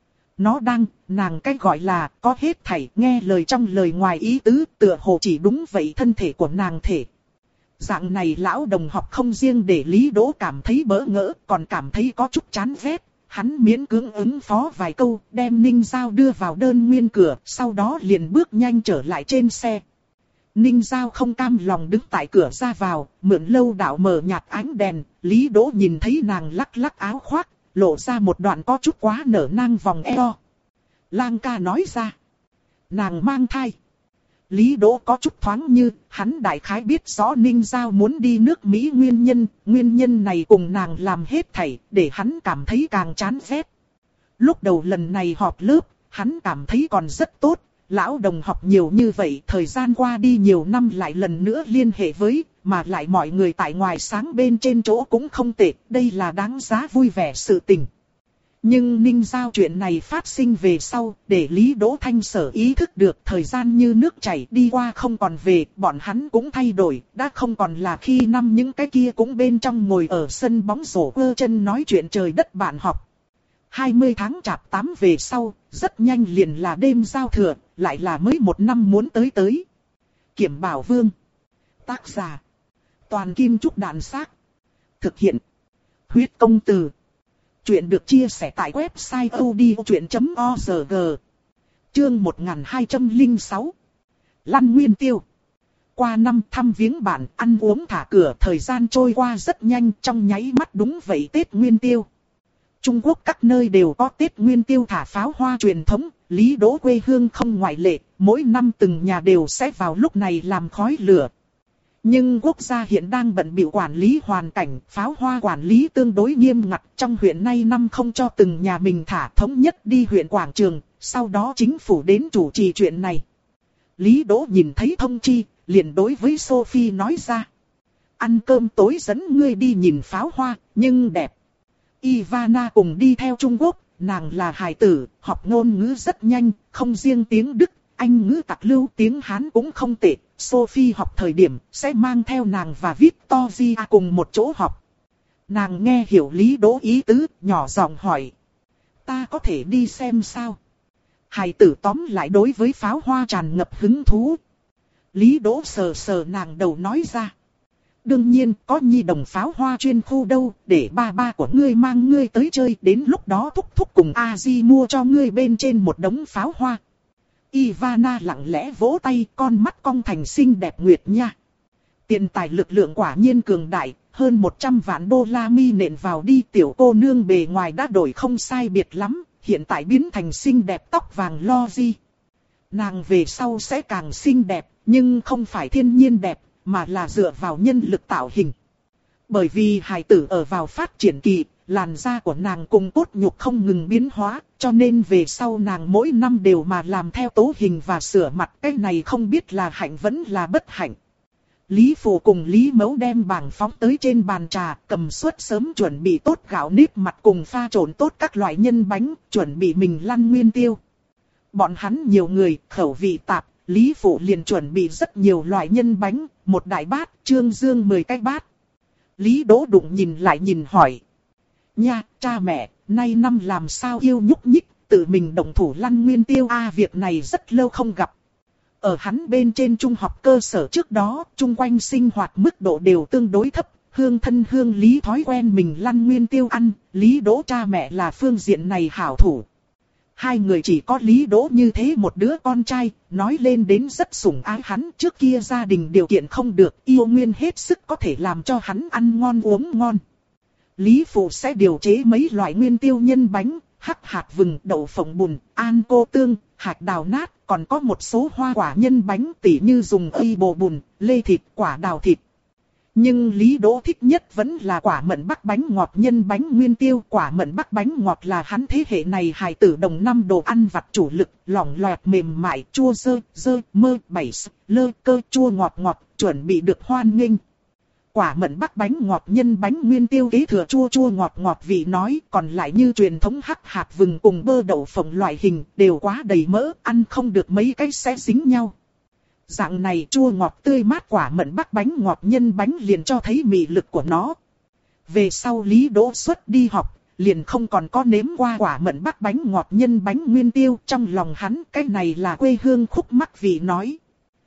Nó đang, nàng cách gọi là có hết thảy, nghe lời trong lời ngoài ý tứ, tựa hồ chỉ đúng vậy thân thể của nàng thể. Dạng này lão đồng học không riêng để Lý Đỗ cảm thấy bỡ ngỡ, còn cảm thấy có chút chán ghét. Hắn miễn cưỡng ứng phó vài câu, đem Ninh Giao đưa vào đơn nguyên cửa, sau đó liền bước nhanh trở lại trên xe. Ninh Giao không cam lòng đứng tại cửa ra vào, mượn lâu đạo mờ nhạt ánh đèn, Lý Đỗ nhìn thấy nàng lắc lắc áo khoác, lộ ra một đoạn có chút quá nở nang vòng eo. Lang ca nói ra, nàng mang thai. Lý Đỗ có chút thoáng như, hắn đại khái biết rõ Ninh Giao muốn đi nước Mỹ nguyên nhân, nguyên nhân này cùng nàng làm hết thảy, để hắn cảm thấy càng chán ghét. Lúc đầu lần này họp lớp, hắn cảm thấy còn rất tốt, lão đồng học nhiều như vậy, thời gian qua đi nhiều năm lại lần nữa liên hệ với, mà lại mọi người tại ngoài sáng bên trên chỗ cũng không tệ, đây là đáng giá vui vẻ sự tình. Nhưng Ninh Giao chuyện này phát sinh về sau, để Lý Đỗ Thanh Sở ý thức được thời gian như nước chảy đi qua không còn về, bọn hắn cũng thay đổi, đã không còn là khi năm những cái kia cũng bên trong ngồi ở sân bóng rổ ơ chân nói chuyện trời đất bạn học. hai mươi tháng chạp tám về sau, rất nhanh liền là đêm giao thừa, lại là mới một năm muốn tới tới. Kiểm Bảo Vương. Tác giả. Toàn Kim Trúc Đàn Xác. Thực hiện. Huyết Công Từ. Chuyện được chia sẻ tại website odchuyện chấm org. Chương một nghìn hai trăm lẻ sáu. Lăn Nguyên Tiêu. Qua năm thăm viếng bạn, ăn uống thả cửa, thời gian trôi qua rất nhanh, trong nháy mắt đúng vậy Tết Nguyên Tiêu. Trung Quốc các nơi đều có Tết Nguyên Tiêu thả pháo hoa truyền thống, Lý Đỗ quê hương không ngoại lệ, mỗi năm từng nhà đều sẽ vào lúc này làm khói lửa. Nhưng quốc gia hiện đang bận bịu quản lý hoàn cảnh, pháo hoa quản lý tương đối nghiêm ngặt, trong huyện nay năm không cho từng nhà mình thả, thống nhất đi huyện quảng trường, sau đó chính phủ đến chủ trì chuyện này. Lý Đỗ nhìn thấy thông chi, liền đối với Sophie nói ra. Ăn cơm tối dẫn ngươi đi nhìn pháo hoa, nhưng đẹp. Ivana cùng đi theo Trung Quốc, nàng là hài tử, học ngôn ngữ rất nhanh, không riêng tiếng Đức, Anh ngữ tặc lưu, tiếng Hán cũng không tệ. Sophie học thời điểm sẽ mang theo nàng và Victoria cùng một chỗ học. Nàng nghe hiểu Lý Đỗ ý tứ, nhỏ giọng hỏi. Ta có thể đi xem sao? Hài tử tóm lại đối với pháo hoa tràn ngập hứng thú. Lý Đỗ sờ sờ nàng đầu nói ra. Đương nhiên có nhi đồng pháo hoa chuyên khu đâu, để ba ba của ngươi mang ngươi tới chơi, đến lúc đó thúc thúc cùng A-di mua cho ngươi bên trên một đống pháo hoa. Ivana lặng lẽ vỗ tay, con mắt cong thành xinh đẹp nguyệt nha. Tiền tài lực lượng quả nhiên cường đại, hơn một trăm vạn đô la mi nện vào đi, tiểu cô nương bề ngoài đã đổi không sai biệt lắm, hiện tại biến thành xinh đẹp tóc vàng lo gì. Nàng về sau sẽ càng xinh đẹp, nhưng không phải thiên nhiên đẹp, mà là dựa vào nhân lực tạo hình. Bởi vì hài tử ở vào phát triển kỳ, làn da của nàng cùng cốt nhục không ngừng biến hóa, cho nên về sau nàng mỗi năm đều mà làm theo tố hình và sửa mặt. Cái này không biết là hạnh vẫn là bất hạnh. Lý Phụ cùng Lý Mẫu đem bảng phóng tới trên bàn trà, cầm suất sớm chuẩn bị tốt gạo nếp mặt cùng pha trộn tốt các loại nhân bánh, chuẩn bị mình lăn nguyên tiêu. Bọn hắn nhiều người, khẩu vị tạp, Lý Phụ liền chuẩn bị rất nhiều loại nhân bánh, một đại bát, Trương Dương mười cái bát. Lý Đỗ đụng nhìn lại nhìn hỏi. Nha, cha mẹ, nay năm làm sao yêu nhúc nhích, tự mình động thủ lăn nguyên tiêu a à, việc này rất lâu không gặp. Ở hắn bên trên trung học cơ sở trước đó, chung quanh sinh hoạt mức độ đều tương đối thấp, hương thân hương Lý thói quen mình lăn nguyên tiêu ăn, Lý Đỗ cha mẹ là phương diện này hảo thủ. Hai người chỉ có Lý Đỗ như thế một đứa con trai, nói lên đến rất sủng ái hắn, trước kia gia đình điều kiện không được, yêu nguyên hết sức có thể làm cho hắn ăn ngon uống ngon. Lý Phụ sẽ điều chế mấy loại nguyên tiêu nhân bánh, hắc hạt vừng, đậu phộng bùn, an cô tương, hạt đào nát, còn có một số hoa quả nhân bánh tỉ như dùng ây bồ bùn, lê thịt, quả đào thịt. Nhưng Lý Đỗ thích nhất vẫn là quả mận bắc bánh ngọt nhân bánh nguyên tiêu. Quả mận bắc bánh ngọt là hắn thế hệ này hài tử đồng năm đồ ăn vặt chủ lực, lỏng loẹt mềm mại, chua dơ, dơ, mơ, bảy, lơ, cơ chua ngọt ngọt, chuẩn bị được hoan nghênh. quả mận bắc bánh ngọt nhân bánh nguyên tiêu kế thừa chua chua ngọt ngọt vị nói, còn lại như truyền thống hắc hạt vừng cùng bơ đậu phộng loại hình, đều quá đầy mỡ, ăn không được mấy cái sẽ dính nhau. Dạng này chua ngọt tươi mát quả mận bắc bánh ngọt nhân bánh liền cho thấy mị lực của nó. Về sau Lý Đỗ xuất đi học, liền không còn có nếm qua quả mận bắc bánh ngọt nhân bánh nguyên tiêu, trong lòng hắn cái này là quê hương khúc mắc vị nói.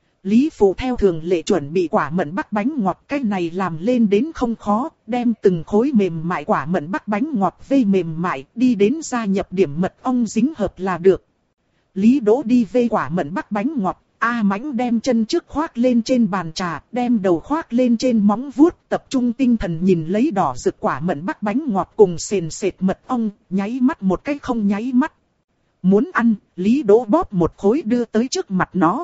Lý Phụ theo thường lệ chuẩn bị quả mận bắc bánh ngọt, cái này làm lên đến không khó, đem từng khối mềm mại quả mận bắc bánh ngọt vây mềm mại, đi đến gia nhập điểm mật ong dính hợp là được. Lý Đỗ đi vây quả mận bắc bánh ngọt, A Mãnh đem chân trước khoác lên trên bàn trà, đem đầu khoác lên trên móng vuốt, tập trung tinh thần nhìn lấy đỏ rực quả mận bắc bánh ngọt cùng sền sệt mật ong, nháy mắt một cái không nháy mắt. Muốn ăn, Lý Đỗ bóp một khối đưa tới trước mặt nó.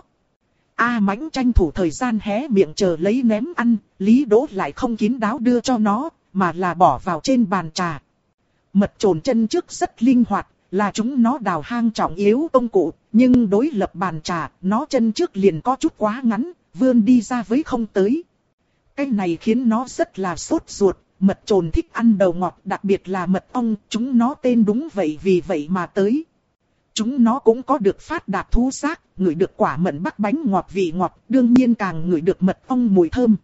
A Mãnh tranh thủ thời gian hé miệng chờ lấy ném ăn, Lý Đỗ lại không kín đáo đưa cho nó, mà là bỏ vào trên bàn trà. Mật trồn chân trước rất linh hoạt, là chúng nó đào hang trọng yếu công cụ, nhưng đối lập bàn trà, nó chân trước liền có chút quá ngắn, vươn đi ra với không tới. Cái này khiến nó rất là sốt ruột, mật trồn thích ăn đầu ngọt, đặc biệt là mật ong, chúng nó tên đúng vậy vì vậy mà tới. Chúng nó cũng có được phát đạt thú giác, ngửi được quả mận bắc bánh ngọt vị ngọt, đương nhiên càng ngửi được mật ong mùi thơm.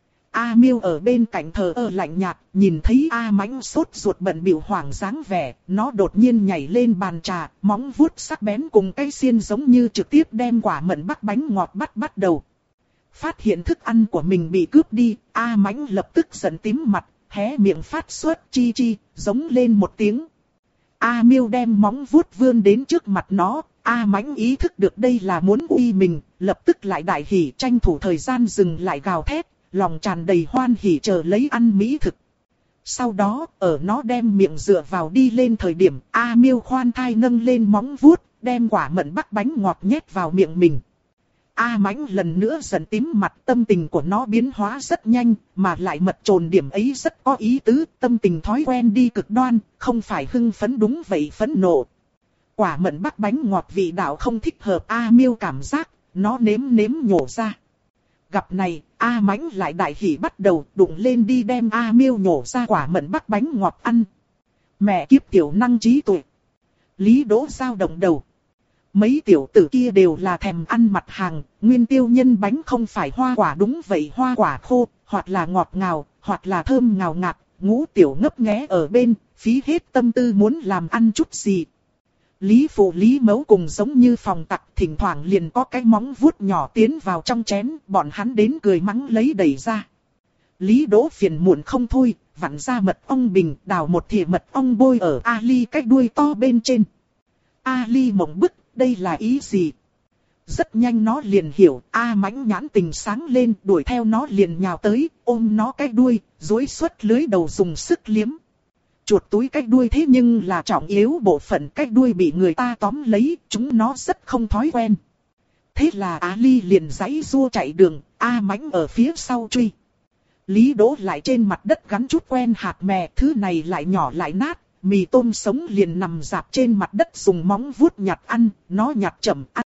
A Miêu ở bên cạnh thờ ơ lạnh nhạt, nhìn thấy A Mãnh sốt ruột bận bịu hoảng dáng vẻ, nó đột nhiên nhảy lên bàn trà, móng vuốt sắc bén cùng cái xiên giống như trực tiếp đem quả mận bắc bánh ngọt bắt bắt đầu. Phát hiện thức ăn của mình bị cướp đi, A Mãnh lập tức giận tím mặt, hé miệng phát xuất chi chi, giống lên một tiếng. A Miêu đem móng vuốt vươn đến trước mặt nó, A Mãnh ý thức được đây là muốn uy mình, lập tức lại đại hỉ tranh thủ thời gian dừng lại gào thét, lòng tràn đầy hoan hỉ chờ lấy ăn mỹ thực. Sau đó, ở nó đem miệng dựa vào đi lên thời điểm, A Miêu khoan thai nâng lên móng vuốt, đem quả mận bắc bánh ngọt nhét vào miệng mình. A Mãnh lần nữa giận tím mặt, tâm tình của nó biến hóa rất nhanh, mà lại mật trồn điểm ấy rất có ý tứ, tâm tình thói quen đi cực đoan, không phải hưng phấn đúng vậy phẫn nộ. Quả mận bắc bánh ngọt vị đạo không thích hợp A Miêu cảm giác, nó nếm nếm nhổ ra. Gặp này, A Mãnh lại đại hỉ bắt đầu đụng lên đi đem A Miêu nhổ ra quả mận bắc bánh ngọt ăn. Mẹ kiếp tiểu năng trí tuệ. Lý Đỗ dao động đầu. Mấy tiểu tử kia đều là thèm ăn mặt hàng, nguyên tiêu nhân bánh không phải hoa quả đúng vậy, hoa quả khô, hoặc là ngọt ngào, hoặc là thơm ngào ngạt, ngũ tiểu ngấp nghé ở bên, phí hết tâm tư muốn làm ăn chút gì. Lý Phụ Lý Mấu cùng giống như phòng tặc, thỉnh thoảng liền có cái móng vuốt nhỏ tiến vào trong chén, bọn hắn đến cười mắng lấy đẩy ra. Lý Đỗ phiền muộn không thôi, vặn ra mật ong bình, đào một thìa mật ong bôi ở Ali cái đuôi to bên trên. Ali mộng bức, đây là ý gì? Rất nhanh nó liền hiểu, A Mãnh nhãn tình sáng lên, đuổi theo nó liền nhào tới, ôm nó cái đuôi, duỗi xuất lưới đầu dùng sức liếm. Chuột túi cái đuôi thế nhưng là trọng yếu bộ phận, cái đuôi bị người ta tóm lấy, chúng nó rất không thói quen. Thế là Ali liền giãy giụa chạy đường, A Mãnh ở phía sau truy. Lý Đỗ lại trên mặt đất gắn chút quen hạt mè, thứ này lại nhỏ lại nát, mì tôm sống liền nằm rạp trên mặt đất dùng móng vuốt nhặt ăn, nó nhặt chậm ăn.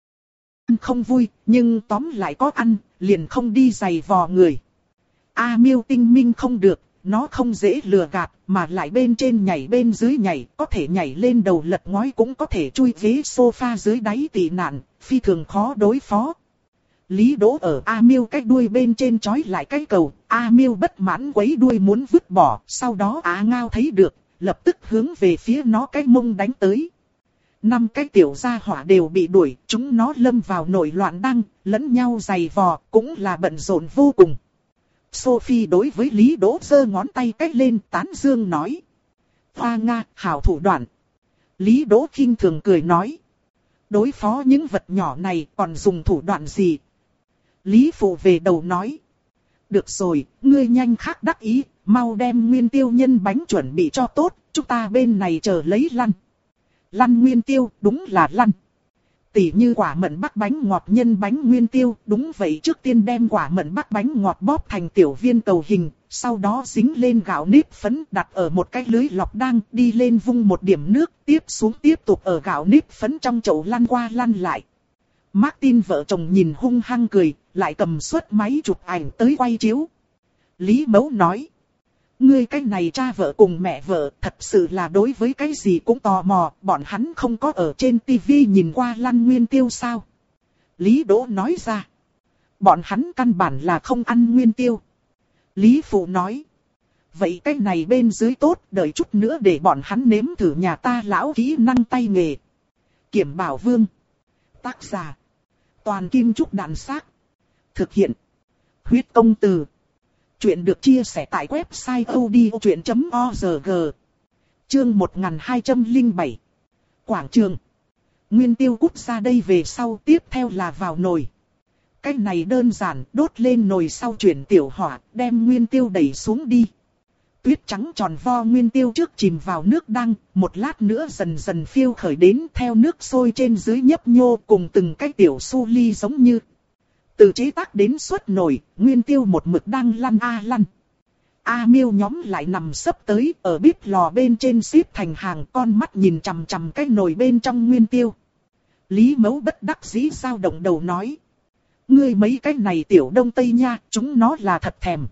Ăn không vui, nhưng tóm lại có ăn, liền không đi giày vò người. A Miêu tinh minh không được, nó không dễ lừa gạt, mà lại bên trên nhảy bên dưới nhảy, có thể nhảy lên đầu lật ngói cũng có thể chui ghế sofa dưới đáy tị nạn, phi thường khó đối phó. Lý Đỗ ở A Miêu cái đuôi bên trên trói lại cái cầu, A Miêu bất mãn quấy đuôi muốn vứt bỏ, sau đó Á Ngao thấy được, lập tức hướng về phía nó cái mông đánh tới. Năm cái tiểu gia hỏa đều bị đuổi, chúng nó lâm vào nổi loạn đăng, lẫn nhau giày vò, cũng là bận rộn vô cùng. Sophie đối với Lý Đỗ giơ ngón tay cách lên tán dương nói. Hoa Nga, hảo thủ đoạn. Lý Đỗ khinh thường cười nói. Đối phó những vật nhỏ này còn dùng thủ đoạn gì? Lý Phụ về đầu nói. Được rồi, ngươi nhanh khắc đắc ý, mau đem nguyên tiêu nhân bánh chuẩn bị cho tốt, chúng ta bên này chờ lấy lăn. Lăn nguyên tiêu, đúng là lăn. Tỉ như quả mận bắc bánh ngọt nhân bánh nguyên tiêu, đúng vậy, trước tiên đem quả mận bắc bánh ngọt bóp thành tiểu viên cầu hình, sau đó dính lên gạo nếp phấn đặt ở một cái lưới lọc đăng, đi lên vung một điểm nước, tiếp xuống tiếp tục ở gạo nếp phấn trong chậu lăn qua lăn lại. Martin vợ chồng nhìn hung hăng cười, lại cầm suất máy chụp ảnh tới quay chiếu. Lý Mẫu nói. Ngươi cái này cha vợ cùng mẹ vợ thật sự là đối với cái gì cũng tò mò, bọn hắn không có ở trên tivi nhìn qua Lăn Nguyên Tiêu sao? Lý Đỗ nói ra. Bọn hắn căn bản là không ăn nguyên tiêu. Lý Phụ nói. Vậy cái này bên dưới tốt, đợi chút nữa để bọn hắn nếm thử nhà ta lão kỹ năng tay nghề. Kiểm Bảo Vương. Tác giả. Toàn Kim Trúc Đạn Xác. Thực hiện. Huyết Công Từ. Chuyện được chia sẻ tại website odchuyện chấm org. Chương một nghìn hai trăm lẻ bảy. Quảng trường. Nguyên tiêu cút ra đây về sau, tiếp theo là vào nồi. Cái này đơn giản, đốt lên nồi sau chuyển tiểu hỏa, đem nguyên tiêu đẩy xuống đi. Tuyết trắng tròn vo nguyên tiêu trước chìm vào nước đăng, một lát nữa dần dần phiêu khởi đến theo nước sôi trên dưới nhấp nhô cùng từng cái tiểu su ly giống như. Từ chế tác đến xuất nồi, nguyên tiêu một mực đang lăn a lăn. A Miêu nhóm lại nằm sấp tới ở bếp lò bên trên xếp thành hàng, con mắt nhìn chằm chằm cái nồi bên trong nguyên tiêu. Lý Mẫu bất đắc dĩ dao động đầu nói. Ngươi mấy cái này tiểu đông tây nha, chúng nó là thật thèm.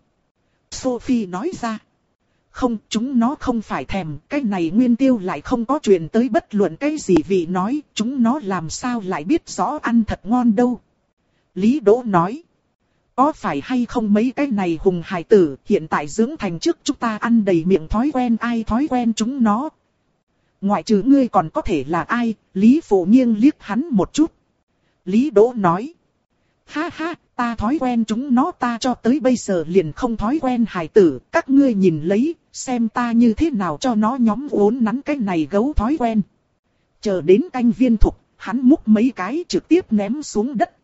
Sophie nói ra. Không, chúng nó không phải thèm, cái này nguyên tiêu lại không có truyền tới bất luận cái gì vị nói, chúng nó làm sao lại biết rõ ăn thật ngon đâu. Lý Đỗ nói. Có phải hay không mấy cái này hùng hài tử, hiện tại dưỡng thành trước chúng ta ăn đầy miệng thói quen, ai thói quen chúng nó. Ngoại trừ ngươi còn có thể là ai, Lý Phụ nghiêng liếc hắn một chút. Lý Đỗ nói. Ha ha, ta thói quen chúng nó, ta cho tới bây giờ liền không thói quen hài tử, các ngươi nhìn lấy, xem ta như thế nào cho nó nhóm uốn nắn cái này gấu thói quen. Chờ đến canh viên thục, hắn múc mấy cái trực tiếp ném xuống đất.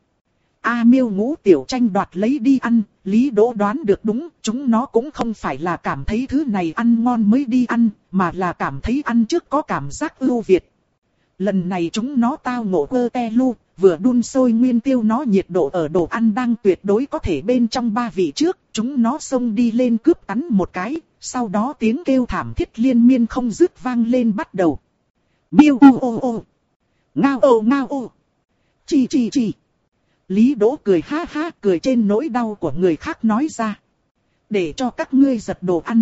A Miêu Ngũ Tiểu tranh đoạt lấy đi ăn, Lý Đỗ đoán được đúng, chúng nó cũng không phải là cảm thấy thứ này ăn ngon mới đi ăn, mà là cảm thấy ăn trước có cảm giác ưu việt. Lần này chúng nó tao ngộ cơ te lu, vừa đun sôi nguyên tiêu, nó nhiệt độ ở đồ ăn đang tuyệt đối có thể bên trong ba vị trước, chúng nó xông đi lên cướp cắn một cái, sau đó tiếng kêu thảm thiết liên miên không dứt vang lên bắt đầu. Miêu ô ô ô, ngao ô ngao ô, chi chi chi. Lý Đỗ cười ha ha, cười trên nỗi đau của người khác nói ra. Để cho các ngươi giật đồ ăn.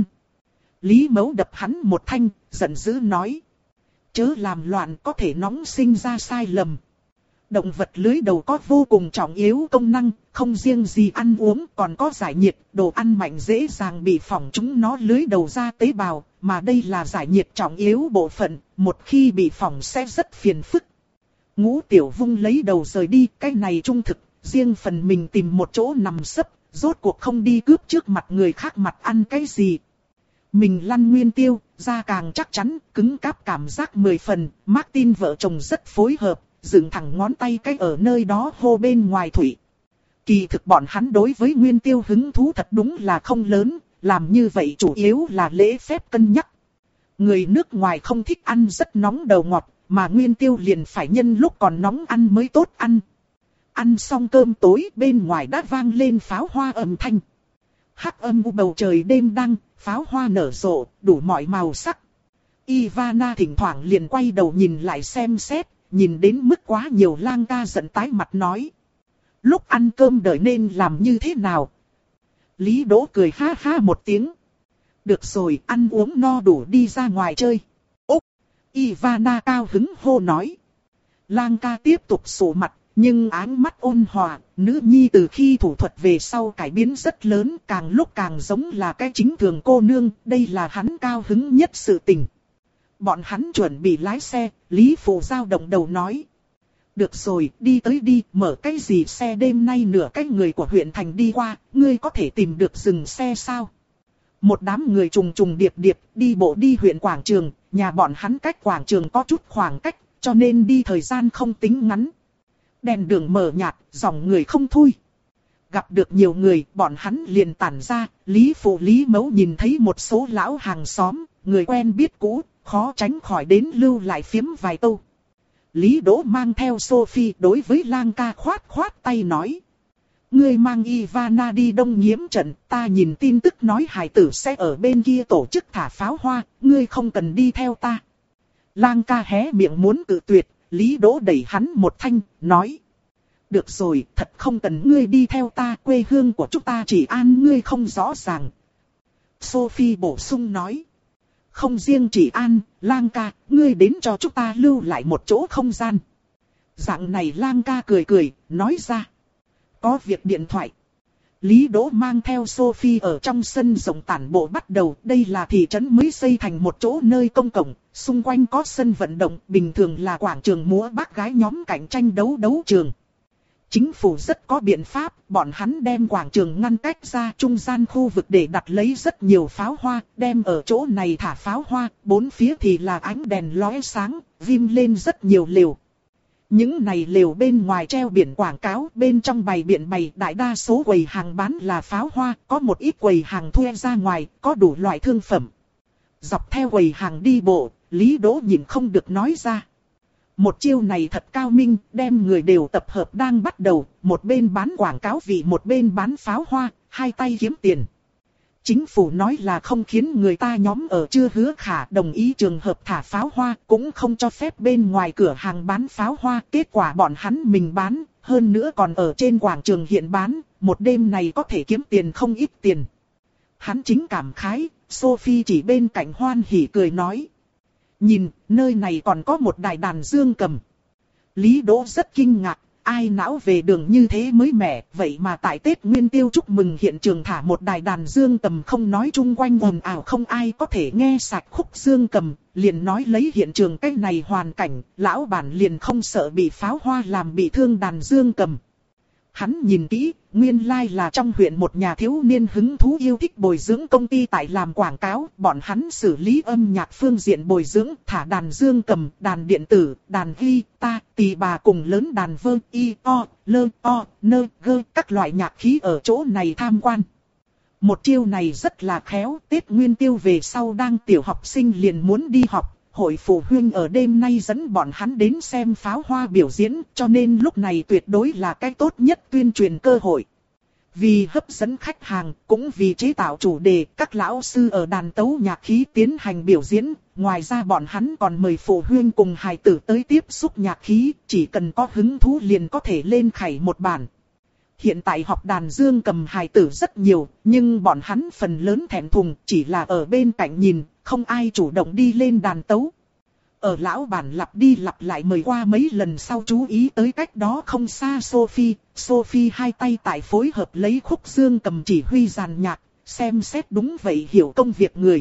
Lý Mẫu đập hắn một thanh, giận dữ nói. Chớ làm loạn, có thể nóng sinh ra sai lầm. Động vật lưới đầu có vô cùng trọng yếu công năng, không riêng gì ăn uống còn có giải nhiệt, đồ ăn mạnh dễ dàng bị phỏng chúng nó lưới đầu ra tế bào, mà đây là giải nhiệt trọng yếu bộ phận, một khi bị phỏng sẽ rất phiền phức. Ngũ Tiểu vung lấy đầu rời đi, cái này trung thực, riêng phần mình tìm một chỗ nằm sấp, rốt cuộc không đi cướp trước mặt người khác mặt ăn cái gì. Mình lăn nguyên tiêu, da càng chắc chắn, cứng cáp cảm giác mười phần, Martin vợ chồng rất phối hợp, dựng thẳng ngón tay cái ở nơi đó hô bên ngoài thủy. Kỳ thực bọn hắn đối với nguyên tiêu hứng thú thật đúng là không lớn, làm như vậy chủ yếu là lễ phép cân nhắc. Người nước ngoài không thích ăn rất nóng đầu ngọt, mà nguyên tiêu liền phải nhân lúc còn nóng ăn mới tốt ăn. Ăn xong cơm tối bên ngoài đã vang lên pháo hoa âm thanh. Hắc âm u bầu trời đêm đăng, pháo hoa nở rộ, đủ mọi màu sắc. Ivana thỉnh thoảng liền quay đầu nhìn lại xem xét, nhìn đến mức quá nhiều lang ca giận tái mặt nói. Lúc ăn cơm đợi nên làm như thế nào? Lý Đỗ cười ha ha một tiếng. Được rồi, ăn uống no đủ đi ra ngoài chơi. Úc! Ivana cao hứng hô nói. Lang ca tiếp tục sụ mặt, nhưng áng mắt ôn hòa, nữ nhi từ khi thủ thuật về sau cải biến rất lớn, càng lúc càng giống là cái chính thường cô nương, đây là hắn cao hứng nhất sự tình. Bọn hắn chuẩn bị lái xe, Lý Phụ dao động đầu nói. Được rồi, đi tới đi, mở cái gì xe đêm nay nửa cái người của huyện thành đi qua, ngươi có thể tìm được dừng xe sao? Một đám người trùng trùng điệp điệp, đi bộ đi huyện quảng trường, nhà bọn hắn cách quảng trường có chút khoảng cách, cho nên đi thời gian không tính ngắn. Đèn đường mờ nhạt, dòng người không thui. Gặp được nhiều người, bọn hắn liền tản ra, Lý Phụ Lý Mẫu nhìn thấy một số lão hàng xóm, người quen biết cũ, khó tránh khỏi đến lưu lại phiếm vài câu. Lý Đỗ mang theo Sophie đối với lang ca khoát khoát tay nói. Ngươi mang Ivana đi Đông Nhiễm trận, ta nhìn tin tức nói hải tử sẽ ở bên kia tổ chức thả pháo hoa, ngươi không cần đi theo ta. Lang ca hé miệng muốn cự tuyệt, Lý Đỗ đẩy hắn một thanh, nói. Được rồi, thật không cần ngươi đi theo ta, quê hương của chúng ta chỉ an ngươi không rõ ràng. Sophie bổ sung nói. Không riêng chỉ an, Lang ca, ngươi đến cho chúng ta lưu lại một chỗ không gian. Dạng này Lang ca cười cười, nói ra. Có việc điện thoại. Lý Đỗ mang theo Sophie ở trong sân rộng tản bộ bắt đầu. Đây là thị trấn mới xây thành một chỗ nơi công cộng, xung quanh có sân vận động, bình thường là quảng trường múa bác gái nhóm cạnh tranh đấu đấu trường. Chính phủ rất có biện pháp, bọn hắn đem quảng trường ngăn cách ra trung gian khu vực để đặt lấy rất nhiều pháo hoa, đem ở chỗ này thả pháo hoa, bốn phía thì là ánh đèn lóe sáng, ghim lên rất nhiều lều. Những này lều bên ngoài treo biển quảng cáo, bên trong bày biện bày đại đa số quầy hàng bán là pháo hoa, có một ít quầy hàng thuê ra ngoài, có đủ loại thương phẩm. Dọc theo quầy hàng đi bộ, Lý Đỗ nhìn không được nói ra. Một chiêu này thật cao minh, đem người đều tập hợp đang bắt đầu, một bên bán quảng cáo vì một bên bán pháo hoa, hai tay kiếm tiền. Chính phủ nói là không khiến người ta nhóm ở chưa hứa khả đồng ý trường hợp thả pháo hoa, cũng không cho phép bên ngoài cửa hàng bán pháo hoa, kết quả bọn hắn mình bán, hơn nữa còn ở trên quảng trường hiện bán, một đêm này có thể kiếm tiền không ít tiền. Hắn chính cảm khái, Sophie chỉ bên cạnh hoan hỉ cười nói. Nhìn, nơi này còn có một đài đàn dương cầm. Lý Đỗ rất kinh ngạc, ai não về đường như thế mới mẻ, vậy mà tại Tết Nguyên Tiêu chúc mừng hiện trường thả một đài đàn dương cầm không nói chung quanh ồn ào không ai có thể nghe sạch khúc dương cầm, liền nói lấy hiện trường cái này hoàn cảnh, lão bản liền không sợ bị pháo hoa làm bị thương đàn dương cầm. Hắn nhìn kỹ, nguyên lai là trong huyện một nhà thiếu niên hứng thú yêu thích bồi dưỡng công ty tại làm quảng cáo, bọn hắn xử lý âm nhạc phương diện bồi dưỡng, thả đàn dương cầm, đàn điện tử, đàn guitar, tỳ bà cùng lớn đàn vơ, y, o, lơ, o, nơ, gơ, các loại nhạc khí ở chỗ này tham quan. Một chiêu này rất là khéo, Tết Nguyên Tiêu về sau đang tiểu học sinh liền muốn đi học. Hội phụ huynh ở đêm nay dẫn bọn hắn đến xem pháo hoa biểu diễn, cho nên lúc này tuyệt đối là cái tốt nhất tuyên truyền cơ hội. Vì hấp dẫn khách hàng, cũng vì chế tạo chủ đề, các lão sư ở đàn tấu nhạc khí tiến hành biểu diễn, ngoài ra bọn hắn còn mời phụ huynh cùng hài tử tới tiếp xúc nhạc khí, chỉ cần có hứng thú liền có thể lên khải một bản. Hiện tại học đàn dương cầm hài tử rất nhiều, nhưng bọn hắn phần lớn thẹn thùng, chỉ là ở bên cạnh nhìn, không ai chủ động đi lên đàn tấu. Ở lão bản lặp đi lặp lại mời qua mấy lần sau chú ý tới cách đó không xa Sophie, Sophie hai tay tại phối hợp lấy khúc dương cầm chỉ huy dàn nhạc, xem xét đúng vậy hiểu công việc người.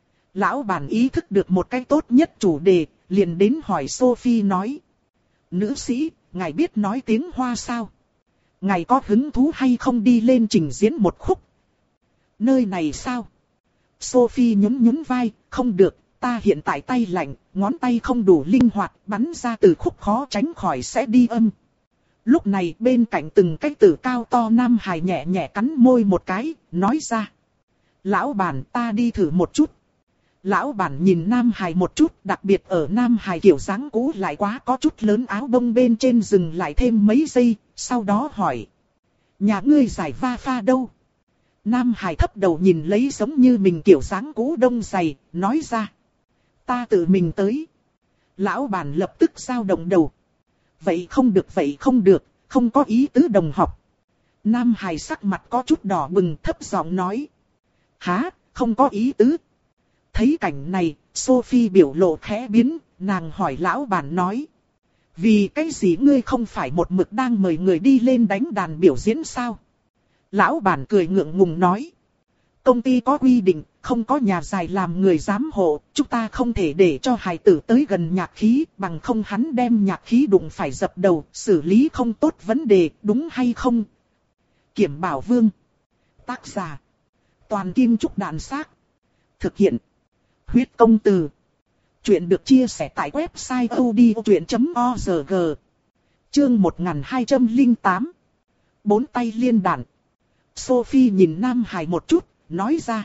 Lão bản ý thức được một cách tốt nhất chủ đề, liền đến hỏi Sophie nói. Nữ sĩ, ngài biết nói tiếng Hoa sao? Ngài có hứng thú hay không đi lên trình diễn một khúc? Nơi này sao? Sophie nhún nhún vai, không được, ta hiện tại tay lạnh, ngón tay không đủ linh hoạt, bắn ra từ khúc khó tránh khỏi sẽ đi âm. Lúc này bên cạnh từng cái tử cao to nam hài nhẹ nhẹ cắn môi một cái, nói ra. Lão bản ta đi thử một chút. Lão bản nhìn nam hài một chút, đặc biệt ở nam hài kiểu dáng cũ lại quá có chút lớn áo bông bên trên dừng lại thêm mấy giây, sau đó hỏi. Nhà ngươi giải va pha đâu? Nam hài thấp đầu nhìn lấy giống như mình kiểu dáng cũ đông dày, nói ra. Ta tự mình tới. Lão bản lập tức dao động đầu. Vậy không được vậy không được, không có ý tứ đồng học. Nam hài sắc mặt có chút đỏ bừng thấp giọng nói. Hả, không có ý tứ. Thấy cảnh này, Sophie biểu lộ khẽ biến, nàng hỏi lão bản nói. Vì cái gì ngươi không phải một mực đang mời người đi lên đánh đàn biểu diễn sao? Lão bản cười ngượng ngùng nói. Công ty có quy định, không có nhà dài làm người giám hộ, chúng ta không thể để cho hài tử tới gần nhạc khí, bằng không hắn đem nhạc khí đụng phải dập đầu, xử lý không tốt vấn đề, đúng hay không? Kiểm Bảo Vương. Tác giả. Toàn Kim Trúc Đạn Xác. Thực hiện. Huyết Công Từ. Chuyện được chia sẻ tại website odchuyện chấm org. Chương một nghìn hai trăm lẻ tám. Bốn tay liên đàn. Sophie nhìn Nam Hải một chút, nói ra.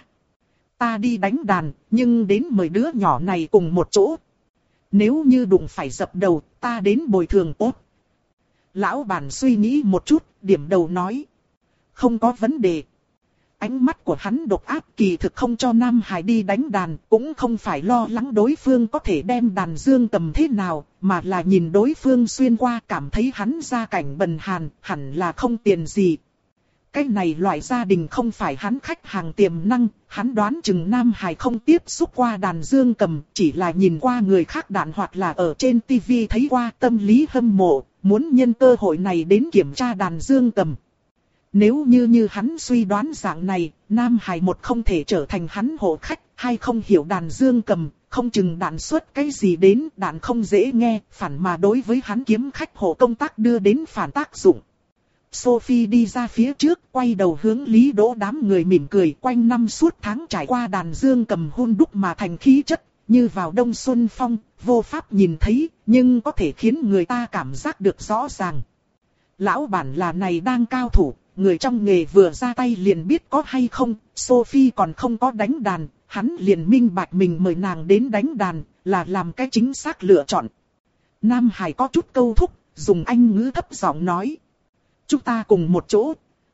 Ta đi đánh đàn, nhưng đến mười đứa nhỏ này cùng một chỗ. Nếu như đụng phải dập đầu, ta đến bồi thường tốt. Lão bản suy nghĩ một chút, điểm đầu nói. Không có vấn đề. Ánh mắt của hắn độc ác, kỳ thực không cho Nam Hải đi đánh đàn, cũng không phải lo lắng đối phương có thể đem đàn dương cầm thế nào, mà là nhìn đối phương xuyên qua cảm thấy hắn gia cảnh bần hàn, hẳn là không tiền gì. Cái này loại gia đình không phải hắn khách hàng tiềm năng, hắn đoán chừng Nam Hải không tiếp xúc qua đàn dương cầm, chỉ là nhìn qua người khác đàn hoặc là ở trên tivi thấy qua, tâm lý hâm mộ, muốn nhân cơ hội này đến kiểm tra đàn dương cầm. Nếu như như hắn suy đoán dạng này, Nam Hải một không thể trở thành hắn hộ khách, hai không hiểu đàn dương cầm, không chừng đàn xuất cái gì đến, đàn không dễ nghe, phản mà đối với hắn kiếm khách hộ công tác đưa đến phản tác dụng. Sophie đi ra phía trước, quay đầu hướng Lý Đỗ đám người mỉm cười, quanh năm suốt tháng trải qua đàn dương cầm hun đúc mà thành khí chất, như vào đông xuân phong, vô pháp nhìn thấy, nhưng có thể khiến người ta cảm giác được rõ ràng. Lão bản là này đang cao thủ, người trong nghề vừa ra tay liền biết có hay không, Sophie còn không có đánh đàn, hắn liền minh bạch mình mời nàng đến đánh đàn, là làm cái chính xác lựa chọn. Nam Hải có chút câu thúc, dùng Anh ngữ thấp giọng nói. Chúng ta cùng một chỗ.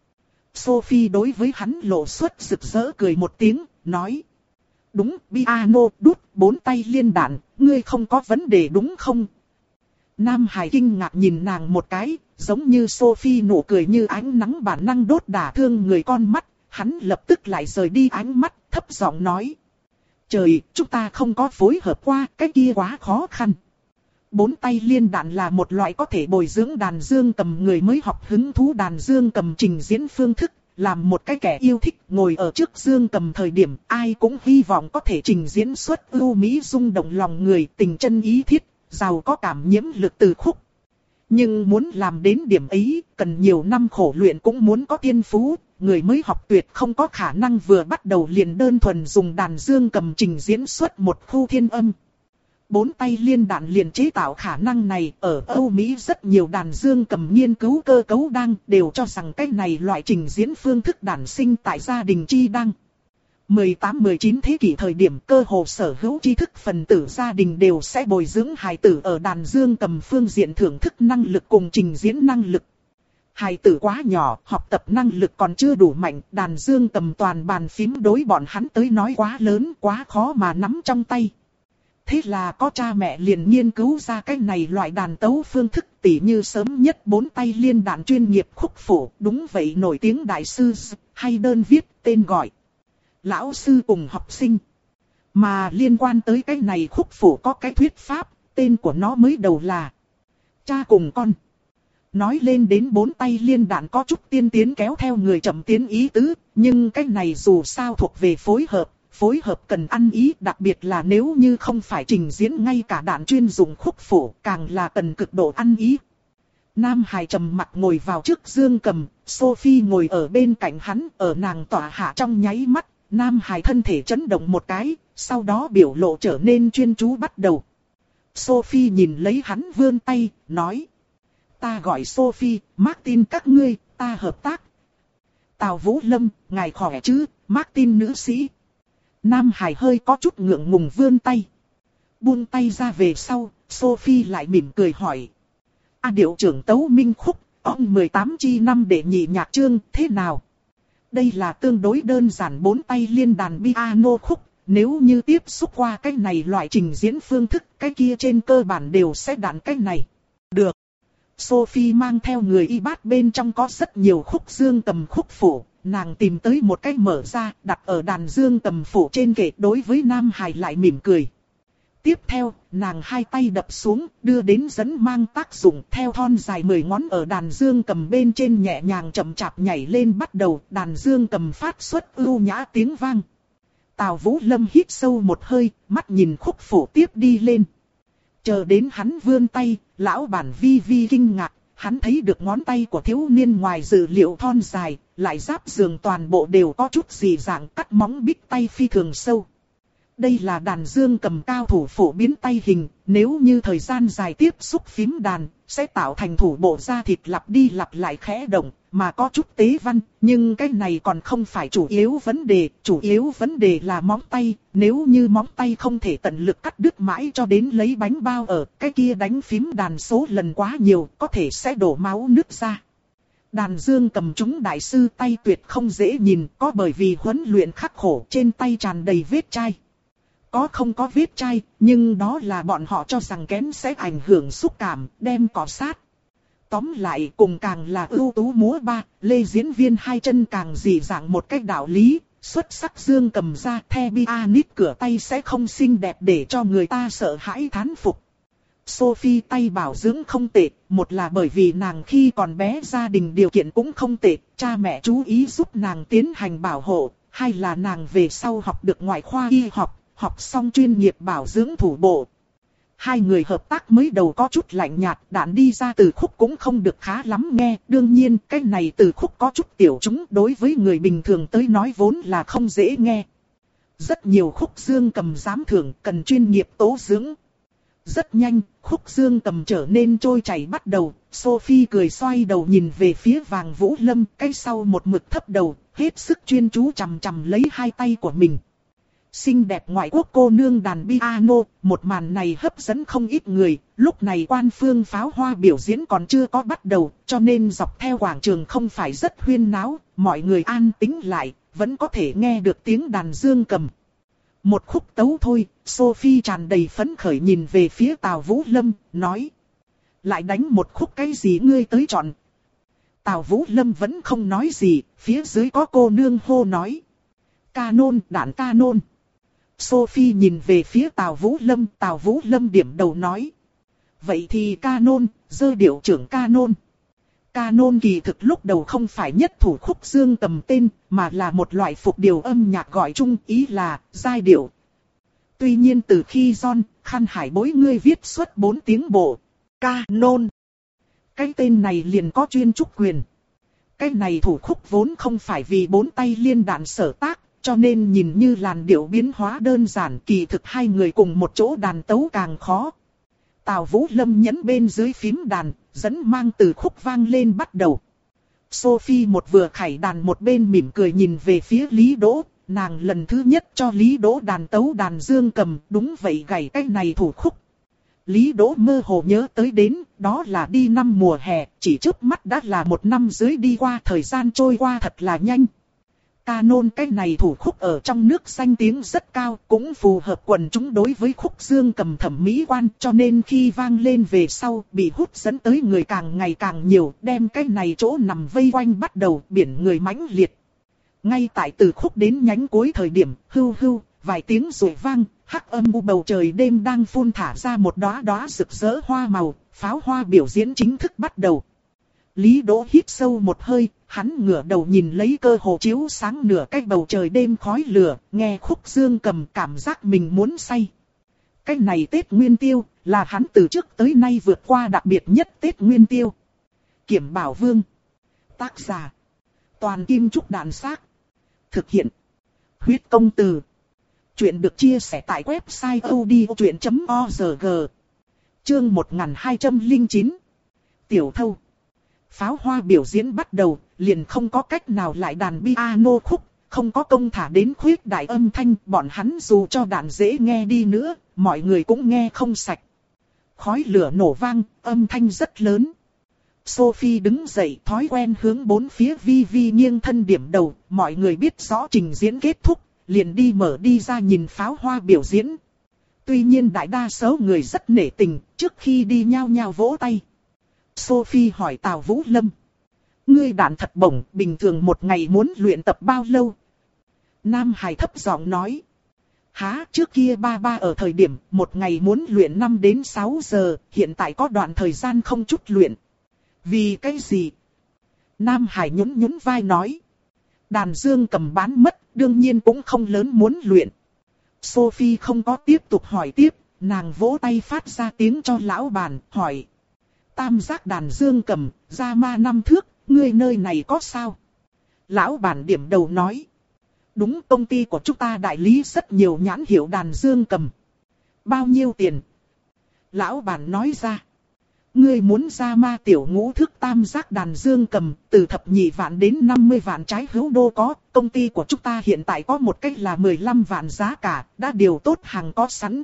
Sophie đối với hắn lộ xuất rực rỡ cười một tiếng, nói. Đúng, piano, đút, bốn tay liên đạn, ngươi không có vấn đề đúng không? Nam Hải kinh ngạc nhìn nàng một cái, giống như Sophie nụ cười như ánh nắng bản năng đốt đả thương người con mắt, hắn lập tức lại rời đi ánh mắt, thấp giọng nói. Trời, chúng ta không có phối hợp qua, cái kia quá khó khăn. Bốn tay liên đạn là một loại có thể bồi dưỡng đàn dương cầm người mới học hứng thú đàn dương cầm trình diễn phương thức, làm một cái kẻ yêu thích ngồi ở trước dương cầm thời điểm ai cũng hy vọng có thể trình diễn xuất ưu mỹ rung động lòng người tình chân ý thiết, giàu có cảm nhiễm lực từ khúc. Nhưng muốn làm đến điểm ấy, cần nhiều năm khổ luyện cũng muốn có tiên phú, người mới học tuyệt không có khả năng vừa bắt đầu liền đơn thuần dùng đàn dương cầm trình diễn xuất một khu thiên âm. Bốn tay liên đạn liền chế tạo khả năng này, ở Âu Mỹ rất nhiều đàn dương cầm nghiên cứu cơ cấu đăng đều cho rằng cái này loại trình diễn phương thức đản sinh tại gia đình chi đăng. mười tám mười chín thế kỷ thời điểm cơ hồ sở hữu tri thức phần tử gia đình đều sẽ bồi dưỡng hài tử ở đàn dương cầm phương diện thưởng thức năng lực cùng trình diễn năng lực. Hài tử quá nhỏ, học tập năng lực còn chưa đủ mạnh, đàn dương cầm toàn bàn phím đối bọn hắn tới nói quá lớn, quá khó mà nắm trong tay. Thế là có cha mẹ liền nghiên cứu ra cái này loại đàn tấu phương thức tỉ như sớm nhất bốn tay liên đàn chuyên nghiệp khúc phổ, đúng vậy nổi tiếng đại sư hay đơn viết tên gọi. Lão sư cùng học sinh. Mà liên quan tới cái này khúc phổ có cái thuyết pháp, tên của nó mới đầu là cha cùng con. Nói lên đến bốn tay liên đàn có chút tiên tiến kéo theo người chậm tiến ý tứ, nhưng cái này dù sao thuộc về phối hợp. Phối hợp cần ăn ý, đặc biệt là nếu như không phải trình diễn ngay cả đạn chuyên dụng khúc phổ, càng là cần cực độ ăn ý. Nam Hải trầm mặc ngồi vào trước dương cầm, Sophie ngồi ở bên cạnh hắn, ở nàng tỏa hạ trong nháy mắt, Nam Hải thân thể chấn động một cái, sau đó biểu lộ trở nên chuyên chú bắt đầu. Sophie nhìn lấy hắn vươn tay, nói. Ta gọi Sophie, Martin các ngươi, ta hợp tác. Tào Vũ Lâm, ngài khỏe chứ, Martin nữ sĩ. Nam Hải hơi có chút ngượng ngùng vươn tay. Buông tay ra về sau, Sophie lại mỉm cười hỏi. A à, điệu trưởng tấu minh khúc, ông mười tám chi năm để nhị nhạc chương, thế nào? Đây là tương đối đơn giản bốn tay liên đàn piano khúc. Nếu như tiếp xúc qua cái này loại trình diễn phương thức, cái kia trên cơ bản đều sẽ đàn cái này. Được. Sophie mang theo người y bát bên trong có rất nhiều khúc dương cầm khúc phổ. Nàng tìm tới một cái mở ra, đặt ở đàn dương cầm phổ trên kệ đối với Nam Hải lại mỉm cười. Tiếp theo, nàng hai tay đập xuống, đưa đến dẫn mang tác dụng theo thon dài mười ngón ở đàn dương cầm bên trên nhẹ nhàng chậm chạp nhảy lên bắt đầu, đàn dương cầm phát xuất ưu nhã tiếng vang. Tào Vũ Lâm hít sâu một hơi, mắt nhìn khúc phổ tiếp đi lên. Chờ đến hắn vươn tay, lão bản vi vi kinh ngạc. Hắn thấy được ngón tay của thiếu niên ngoài dự liệu thon dài, lại giáp giường toàn bộ đều có chút dị dạng cắt móng bích tay phi thường sâu. Đây là đàn dương cầm cao thủ phổ biến tay hình, nếu như thời gian dài tiếp xúc phím đàn, sẽ tạo thành thủ bộ da thịt lặp đi lặp lại khẽ động, mà có chút tế văn, nhưng cái này còn không phải chủ yếu vấn đề, chủ yếu vấn đề là móng tay, nếu như móng tay không thể tận lực cắt đứt mãi cho đến lấy bánh bao ở, cái kia đánh phím đàn số lần quá nhiều, có thể sẽ đổ máu nứt ra. Đàn dương cầm chúng đại sư tay tuyệt không dễ nhìn, có bởi vì huấn luyện khắc khổ trên tay tràn đầy vết chai. Có không có vết chai, nhưng đó là bọn họ cho rằng kén sẽ ảnh hưởng xúc cảm, đem cọ sát. Tóm lại cùng càng là ưu tú múa ba, Lê diễn viên hai chân càng dị dạng một cách đạo lý, xuất sắc dương cầm ra the pianist cửa tay sẽ không xinh đẹp để cho người ta sợ hãi thán phục. Sophie tay bảo dưỡng không tệ, một là bởi vì nàng khi còn bé gia đình điều kiện cũng không tệ, cha mẹ chú ý giúp nàng tiến hành bảo hộ, hai là nàng về sau học được ngoại khoa y học, học xong chuyên nghiệp bảo dưỡng thủ bộ. Hai người hợp tác mới đầu có chút lạnh nhạt, đạn đi ra từ khúc cũng không được khá lắm nghe, đương nhiên cái này từ khúc có chút tiểu chúng đối với người bình thường tới nói vốn là không dễ nghe. Rất nhiều khúc dương cầm giám thưởng cần chuyên nghiệp tố dưỡng. Rất nhanh, khúc dương cầm trở nên trôi chảy bắt đầu, Sophie cười xoay đầu nhìn về phía Vàng Vũ Lâm, cái sau một mực thấp đầu, hết sức chuyên chú chằm chằm lấy hai tay của mình. Xinh đẹp ngoại quốc cô nương đàn piano, một màn này hấp dẫn không ít người, lúc này quan phương pháo hoa biểu diễn còn chưa có bắt đầu, cho nên dọc theo quảng trường không phải rất huyên náo, mọi người an tĩnh lại, vẫn có thể nghe được tiếng đàn dương cầm. Một khúc tấu thôi, Sophie tràn đầy phấn khởi nhìn về phía Tào Vũ Lâm, nói. Lại đánh một khúc cái gì ngươi tới chọn. Tào Vũ Lâm vẫn không nói gì, phía dưới có cô nương hô nói. Canon, đạn canon. Sophie nhìn về phía Tào Vũ Lâm, Tào Vũ Lâm điểm đầu nói. Vậy thì canon, dơ điệu trưởng canon. Canon kỳ thực lúc đầu không phải nhất thủ khúc dương cầm tên, mà là một loại phục điều âm nhạc gọi chung ý là giai điệu. Tuy nhiên từ khi John, Khăn Hải Bối ngươi viết xuất bốn tiếng bộ, canon. Cái tên này liền có chuyên trúc quyền. Cái này thủ khúc vốn không phải vì bốn tay liên đạn sở tác, cho nên nhìn như làn điệu biến hóa đơn giản, kỳ thực hai người cùng một chỗ đàn tấu càng khó. Tào Vũ Lâm nhấn bên dưới phím đàn, dẫn mang từ khúc vang lên bắt đầu. Sophie một vừa khải đàn một bên mỉm cười nhìn về phía Lý Đỗ, nàng lần thứ nhất cho Lý Đỗ đàn tấu đàn dương cầm, đúng vậy gảy cái này thủ khúc. Lý Đỗ mơ hồ nhớ tới đến, đó là đi năm mùa hè, chỉ chớp mắt đã là một năm dưới đi qua, thời gian trôi qua thật là nhanh. Canon cái này thủ khúc ở trong nước danh tiếng rất cao, cũng phù hợp quần chúng đối với khúc dương cầm thẩm mỹ quan, cho nên khi vang lên về sau, bị hút dẫn tới người càng ngày càng nhiều, đem cái này chỗ nằm vây quanh bắt đầu, biển người mãnh liệt. Ngay tại từ khúc đến nhánh cuối thời điểm, hưu hưu, vài tiếng rồi vang, hắc âm u bầu trời đêm đang phun thả ra một đóa đóa rực rỡ hoa màu, pháo hoa biểu diễn chính thức bắt đầu. Lý Đỗ hít sâu một hơi, hắn ngửa đầu nhìn lấy cơ hồ chiếu sáng nửa cái bầu trời đêm khói lửa, nghe khúc dương cầm cảm giác mình muốn say. Cái này Tết Nguyên Tiêu, là hắn từ trước tới nay vượt qua đặc biệt nhất Tết Nguyên Tiêu. Kiểm Bảo Vương. Tác giả. Toàn Kim Trúc Đạn Xác. Thực hiện. Huyết Công Từ. Chuyện được chia sẻ tại website odchuyện chấm org. Chương một nghìn hai trăm lẻ chín. Tiểu Thâu. Pháo hoa biểu diễn bắt đầu, liền không có cách nào lại đàn piano khúc, không có công thả đến khuyết đại âm thanh, bọn hắn dù cho đàn dễ nghe đi nữa, mọi người cũng nghe không sạch. Khói lửa nổ vang, âm thanh rất lớn. Sophie đứng dậy, thói quen hướng bốn phía vi vi nghiêng thân điểm đầu, mọi người biết rõ trình diễn kết thúc, liền đi mở đi ra nhìn pháo hoa biểu diễn. Tuy nhiên đại đa số người rất nể tình, trước khi đi nhao nhao vỗ tay. Sophie hỏi Tào Vũ Lâm. Ngươi đàn thật bổng, bình thường một ngày muốn luyện tập bao lâu? Nam Hải thấp giọng nói. Há, trước kia ba ba ở thời điểm, một ngày muốn luyện năm đến sáu giờ, hiện tại có đoạn thời gian không chút luyện. Vì cái gì? Nam Hải nhún nhún vai nói. Đàn dương cầm bán mất, đương nhiên cũng không lớn muốn luyện. Sophie không có tiếp tục hỏi tiếp, nàng vỗ tay phát ra tiếng cho lão bản, hỏi. Tam giác đàn dương cầm, ra ma năm thước, ngươi nơi này có sao? Lão bản điểm đầu nói. Đúng, công ty của chúng ta đại lý rất nhiều nhãn hiệu đàn dương cầm. Bao nhiêu tiền? Lão bản nói ra. Ngươi muốn ra ma tiểu ngũ thước tam giác đàn dương cầm, từ thập nhị vạn đến năm mươi vạn trái hữu đô có. Công ty của chúng ta hiện tại có một cách là mười lăm vạn giá cả, đã điều tốt hàng có sẵn.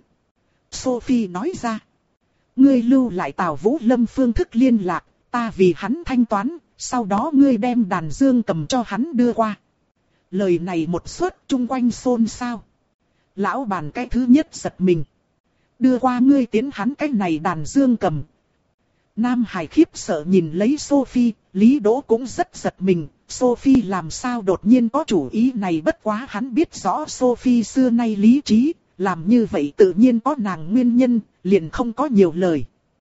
Sophie nói ra. Ngươi lưu lại Tào Vũ Lâm phương thức liên lạc, ta vì hắn thanh toán, sau đó ngươi đem đàn dương cầm cho hắn đưa qua. Lời này một suất chung quanh xôn xao. Lão bản cái thứ nhất giật mình. Đưa qua ngươi tiến hắn cái này đàn dương cầm. Nam Hải khiếp sợ nhìn lấy Sophie, Lý Đỗ cũng rất giật mình. Sophie làm sao đột nhiên có chủ ý này, bất quá hắn biết rõ Sophie xưa nay lý trí, làm như vậy tự nhiên có nàng nguyên nhân, liền không có nhiều lời.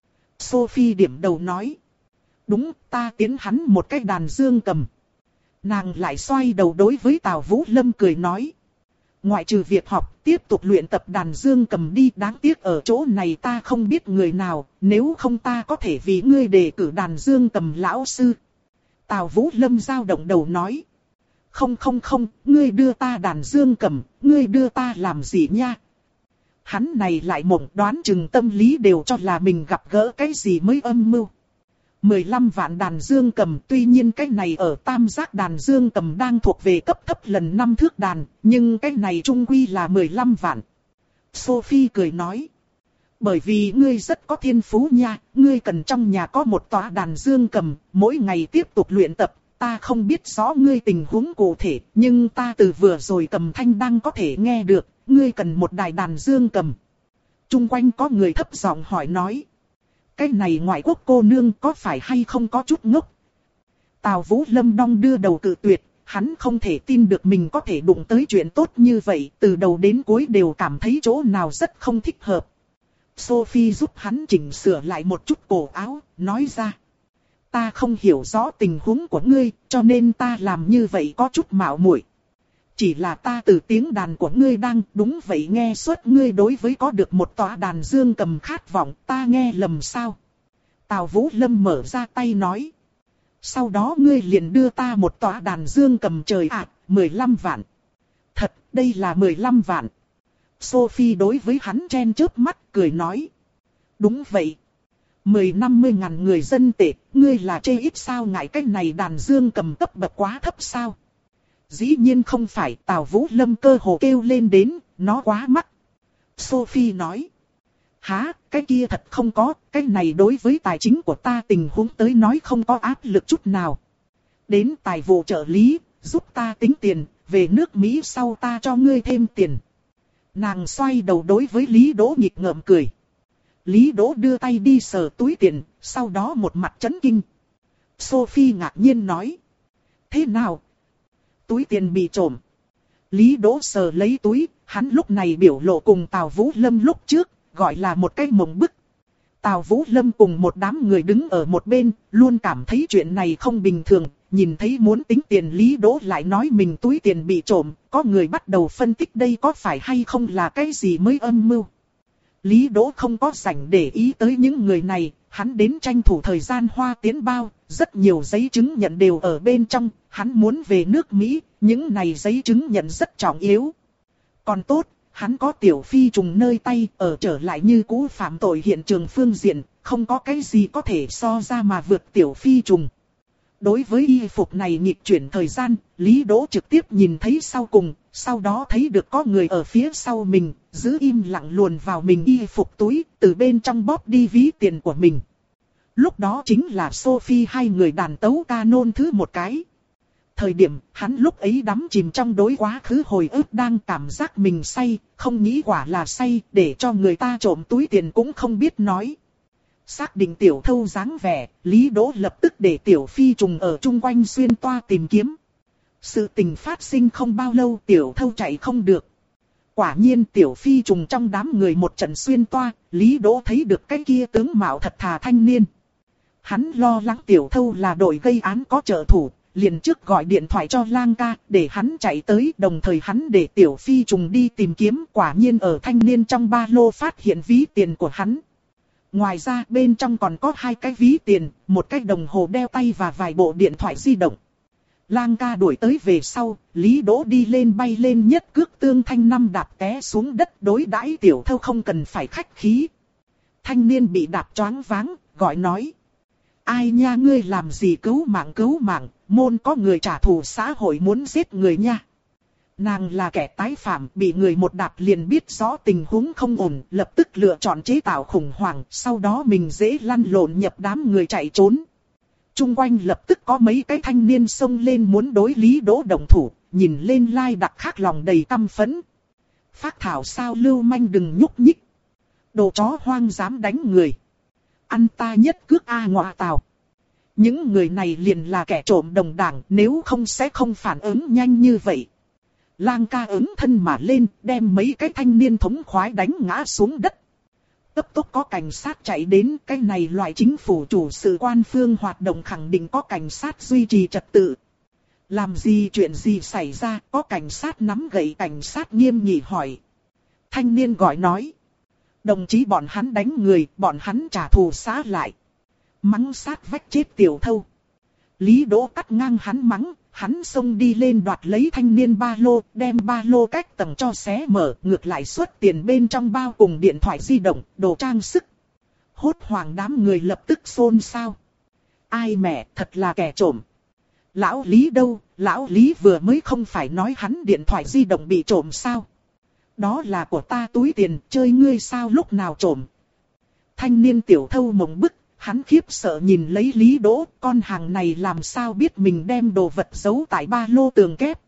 Sophie điểm đầu nói. Đúng, ta tiến hắn một cái đàn dương cầm. Nàng lại xoay đầu đối với Tào Vũ Lâm cười nói. Ngoại trừ việc học, tiếp tục luyện tập đàn dương cầm đi, đáng tiếc ở chỗ này ta không biết người nào, nếu không ta có thể vì ngươi đề cử đàn dương cầm lão sư. Tào Vũ Lâm dao động đầu nói. Không không không, ngươi đưa ta đàn dương cầm, ngươi đưa ta làm gì nha? Hắn này lại mộng đoán chừng tâm lý đều cho là mình gặp gỡ cái gì mới âm mưu. mười lăm vạn đàn dương cầm, tuy nhiên cái này ở tam giác đàn dương cầm đang thuộc về cấp thấp lần năm thước đàn, nhưng cái này trung quy là mười lăm vạn. Sophie cười nói. Bởi vì ngươi rất có thiên phú nha, ngươi cần trong nhà có một tòa đàn dương cầm, mỗi ngày tiếp tục luyện tập. Ta không biết rõ ngươi tình huống cụ thể, nhưng ta từ vừa rồi cầm thanh đăng có thể nghe được, ngươi cần một đài đàn dương cầm. Trung quanh có người thấp giọng hỏi nói. Cái này ngoại quốc cô nương có phải hay không có chút ngốc? Tào Vũ Lâm đong đưa đầu cự tuyệt, hắn không thể tin được mình có thể đụng tới chuyện tốt như vậy, từ đầu đến cuối đều cảm thấy chỗ nào rất không thích hợp. Sophie giúp hắn chỉnh sửa lại một chút cổ áo, nói ra. Ta không hiểu rõ tình huống của ngươi, cho nên ta làm như vậy có chút mạo muội. Chỉ là ta từ tiếng đàn của ngươi đang đúng vậy nghe suốt ngươi đối với có được một tòa đàn dương cầm khát vọng, ta nghe lầm sao? Tào Vũ Lâm mở ra tay nói. Sau đó ngươi liền đưa ta một tòa đàn dương cầm trời ạ, à, mười lăm vạn. Thật, đây là mười lăm vạn. Sophie đối với hắn chen chớp mắt cười nói. Đúng vậy. Mười năm mươi ngàn người dân tệ, ngươi là chê ít sao, ngại cái này đàn dương cầm cấp bậc quá thấp sao? Dĩ nhiên không phải, Tào Vũ Lâm cơ hồ kêu lên đến, nó quá mắc. Sophie nói. Hả, cái kia thật không có, cái này đối với tài chính của ta tình huống tới nói không có áp lực chút nào. Đến tài vụ trợ lý, giúp ta tính tiền, về nước Mỹ sau ta cho ngươi thêm tiền. Nàng xoay đầu đối với Lý Đỗ nghịch ngợm cười. Lý Đỗ đưa tay đi sờ túi tiền, sau đó một mặt chấn kinh. Sophie ngạc nhiên nói. Thế nào? Túi tiền bị trộm. Lý Đỗ sờ lấy túi, hắn lúc này biểu lộ cùng Tào Vũ Lâm lúc trước, gọi là một cái mộng bức. Tào Vũ Lâm cùng một đám người đứng ở một bên, luôn cảm thấy chuyện này không bình thường, nhìn thấy muốn tính tiền Lý Đỗ lại nói mình túi tiền bị trộm, có người bắt đầu phân tích đây có phải hay không là cái gì mới âm mưu. Lý Đỗ không có rảnh để ý tới những người này, hắn đến tranh thủ thời gian hoa tiến bao, rất nhiều giấy chứng nhận đều ở bên trong, hắn muốn về nước Mỹ, những này giấy chứng nhận rất trọng yếu. Còn tốt, hắn có Tiểu Phi trùng nơi tay, ở trở lại như cũ phạm tội hiện trường phương diện, không có cái gì có thể so ra mà vượt Tiểu Phi trùng. Đối với y phục này nghịch chuyển thời gian, Lý Đỗ trực tiếp nhìn thấy sau cùng, sau đó thấy được có người ở phía sau mình, giữ im lặng luồn vào mình y phục túi, từ bên trong bóp đi ví tiền của mình. Lúc đó chính là Sophie hai người đàn tấu ca nôn thứ một cái. Thời điểm hắn lúc ấy đắm chìm trong đối quá khứ hồi ức đang cảm giác mình say, không nghĩ quả là say, để cho người ta trộm túi tiền cũng không biết nói. Xác định Tiểu Thâu dáng vẻ, Lý Đỗ lập tức để Tiểu Phi trùng ở chung quanh xuyên toa tìm kiếm. Sự tình phát sinh không bao lâu Tiểu Thâu chạy không được. Quả nhiên Tiểu Phi trùng trong đám người một trận xuyên toa, Lý Đỗ thấy được cái kia tướng mạo thật thà thanh niên. Hắn lo lắng Tiểu Thâu là đội gây án có trợ thủ, liền trước gọi điện thoại cho Lang ca để hắn chạy tới, đồng thời hắn để Tiểu Phi trùng đi tìm kiếm, quả nhiên ở thanh niên trong ba lô phát hiện ví tiền của hắn. Ngoài ra bên trong còn có hai cái ví tiền, một cái đồng hồ đeo tay và vài bộ điện thoại di động. Lang ca đuổi tới về sau, Lý Đỗ đi lên bay lên nhất cước tương thanh năm đạp té xuống đất, đối đãi Tiểu Thâu không cần phải khách khí. Thanh niên bị đạp choáng váng, gọi nói. Ai nha, ngươi làm gì cứu mạng cứu mạng, môn có người trả thù xã hội muốn giết người nha. Nàng là kẻ tái phạm, bị người một đạp liền biết rõ tình huống không ổn, lập tức lựa chọn chế tạo khủng hoảng, sau đó mình dễ lăn lộn nhập đám người chạy trốn. Chung quanh lập tức có mấy cái thanh niên xông lên muốn đối Lý Đỗ động thủ, nhìn lên Lai Đặc khác lòng đầy căm phẫn. Phác thảo sao lưu manh đừng nhúc nhích. Đồ chó hoang dám đánh người. Ăn ta nhất cước A ngọa tào. Những người này liền là kẻ trộm đồng đảng, nếu không sẽ không phản ứng nhanh như vậy. Lang ca ứng thân mà lên, đem mấy cái thanh niên thống khoái đánh ngã xuống đất. Cấp tốc có cảnh sát chạy đến, cái này loại chính phủ chủ sự quan phương hoạt động khẳng định có cảnh sát duy trì trật tự. Làm gì chuyện gì xảy ra, có cảnh sát nắm gậy cảnh sát nghiêm nghị hỏi. Thanh niên gọi nói. Đồng chí bọn hắn đánh người, bọn hắn trả thù xá lại. Mắng sát vách chết tiểu thâu. Lý Đỗ cắt ngang hắn mắng, hắn xông đi lên đoạt lấy thanh niên ba lô, đem ba lô cách tầng cho xé mở, ngược lại xuất tiền bên trong bao cùng điện thoại di động, đồ trang sức. Hốt hoảng đám người lập tức xôn xao. Ai mẹ, thật là kẻ trộm. Lão Lý đâu, lão Lý vừa mới không phải nói hắn điện thoại di động bị trộm sao? Đó là của ta túi tiền, chơi ngươi sao lúc nào trộm? Thanh niên tiểu thâu mộng bức, hắn khiếp sợ nhìn lấy Lý Đỗ, con hàng này làm sao biết mình đem đồ vật giấu tại ba lô tường kép.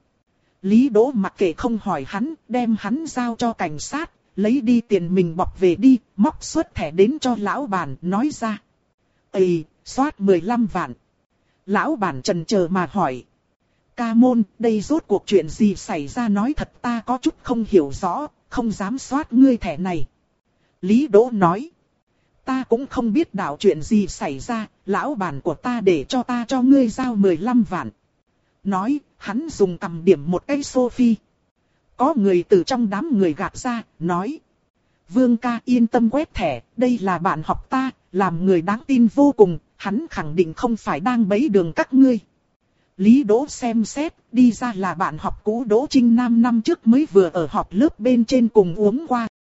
Lý Đỗ mặc kệ không hỏi hắn, đem hắn giao cho cảnh sát, lấy đi tiền mình bọc về đi, móc xuất thẻ đến cho lão bản, nói ra. Ây, soát mười lăm vạn. Lão bản chần chờ mà hỏi. Ca môn, đây rốt cuộc chuyện gì xảy ra nói thật ta có chút không hiểu rõ, không dám soát ngươi thẻ này. Lý Đỗ nói. Ta cũng không biết đạo chuyện gì xảy ra, lão bản của ta để cho ta cho ngươi giao mười lăm vạn. Nói, hắn dùng cầm điểm một cái Sophie. Có người từ trong đám người gạt ra, nói. Vương ca yên tâm quét thẻ, đây là bạn học ta, làm người đáng tin vô cùng, hắn khẳng định không phải đang bẫy đường các ngươi. Lý Đỗ xem xét, đi ra là bạn học cũ Đỗ Trinh Nam năm trước mới vừa ở họp lớp bên trên cùng uống qua,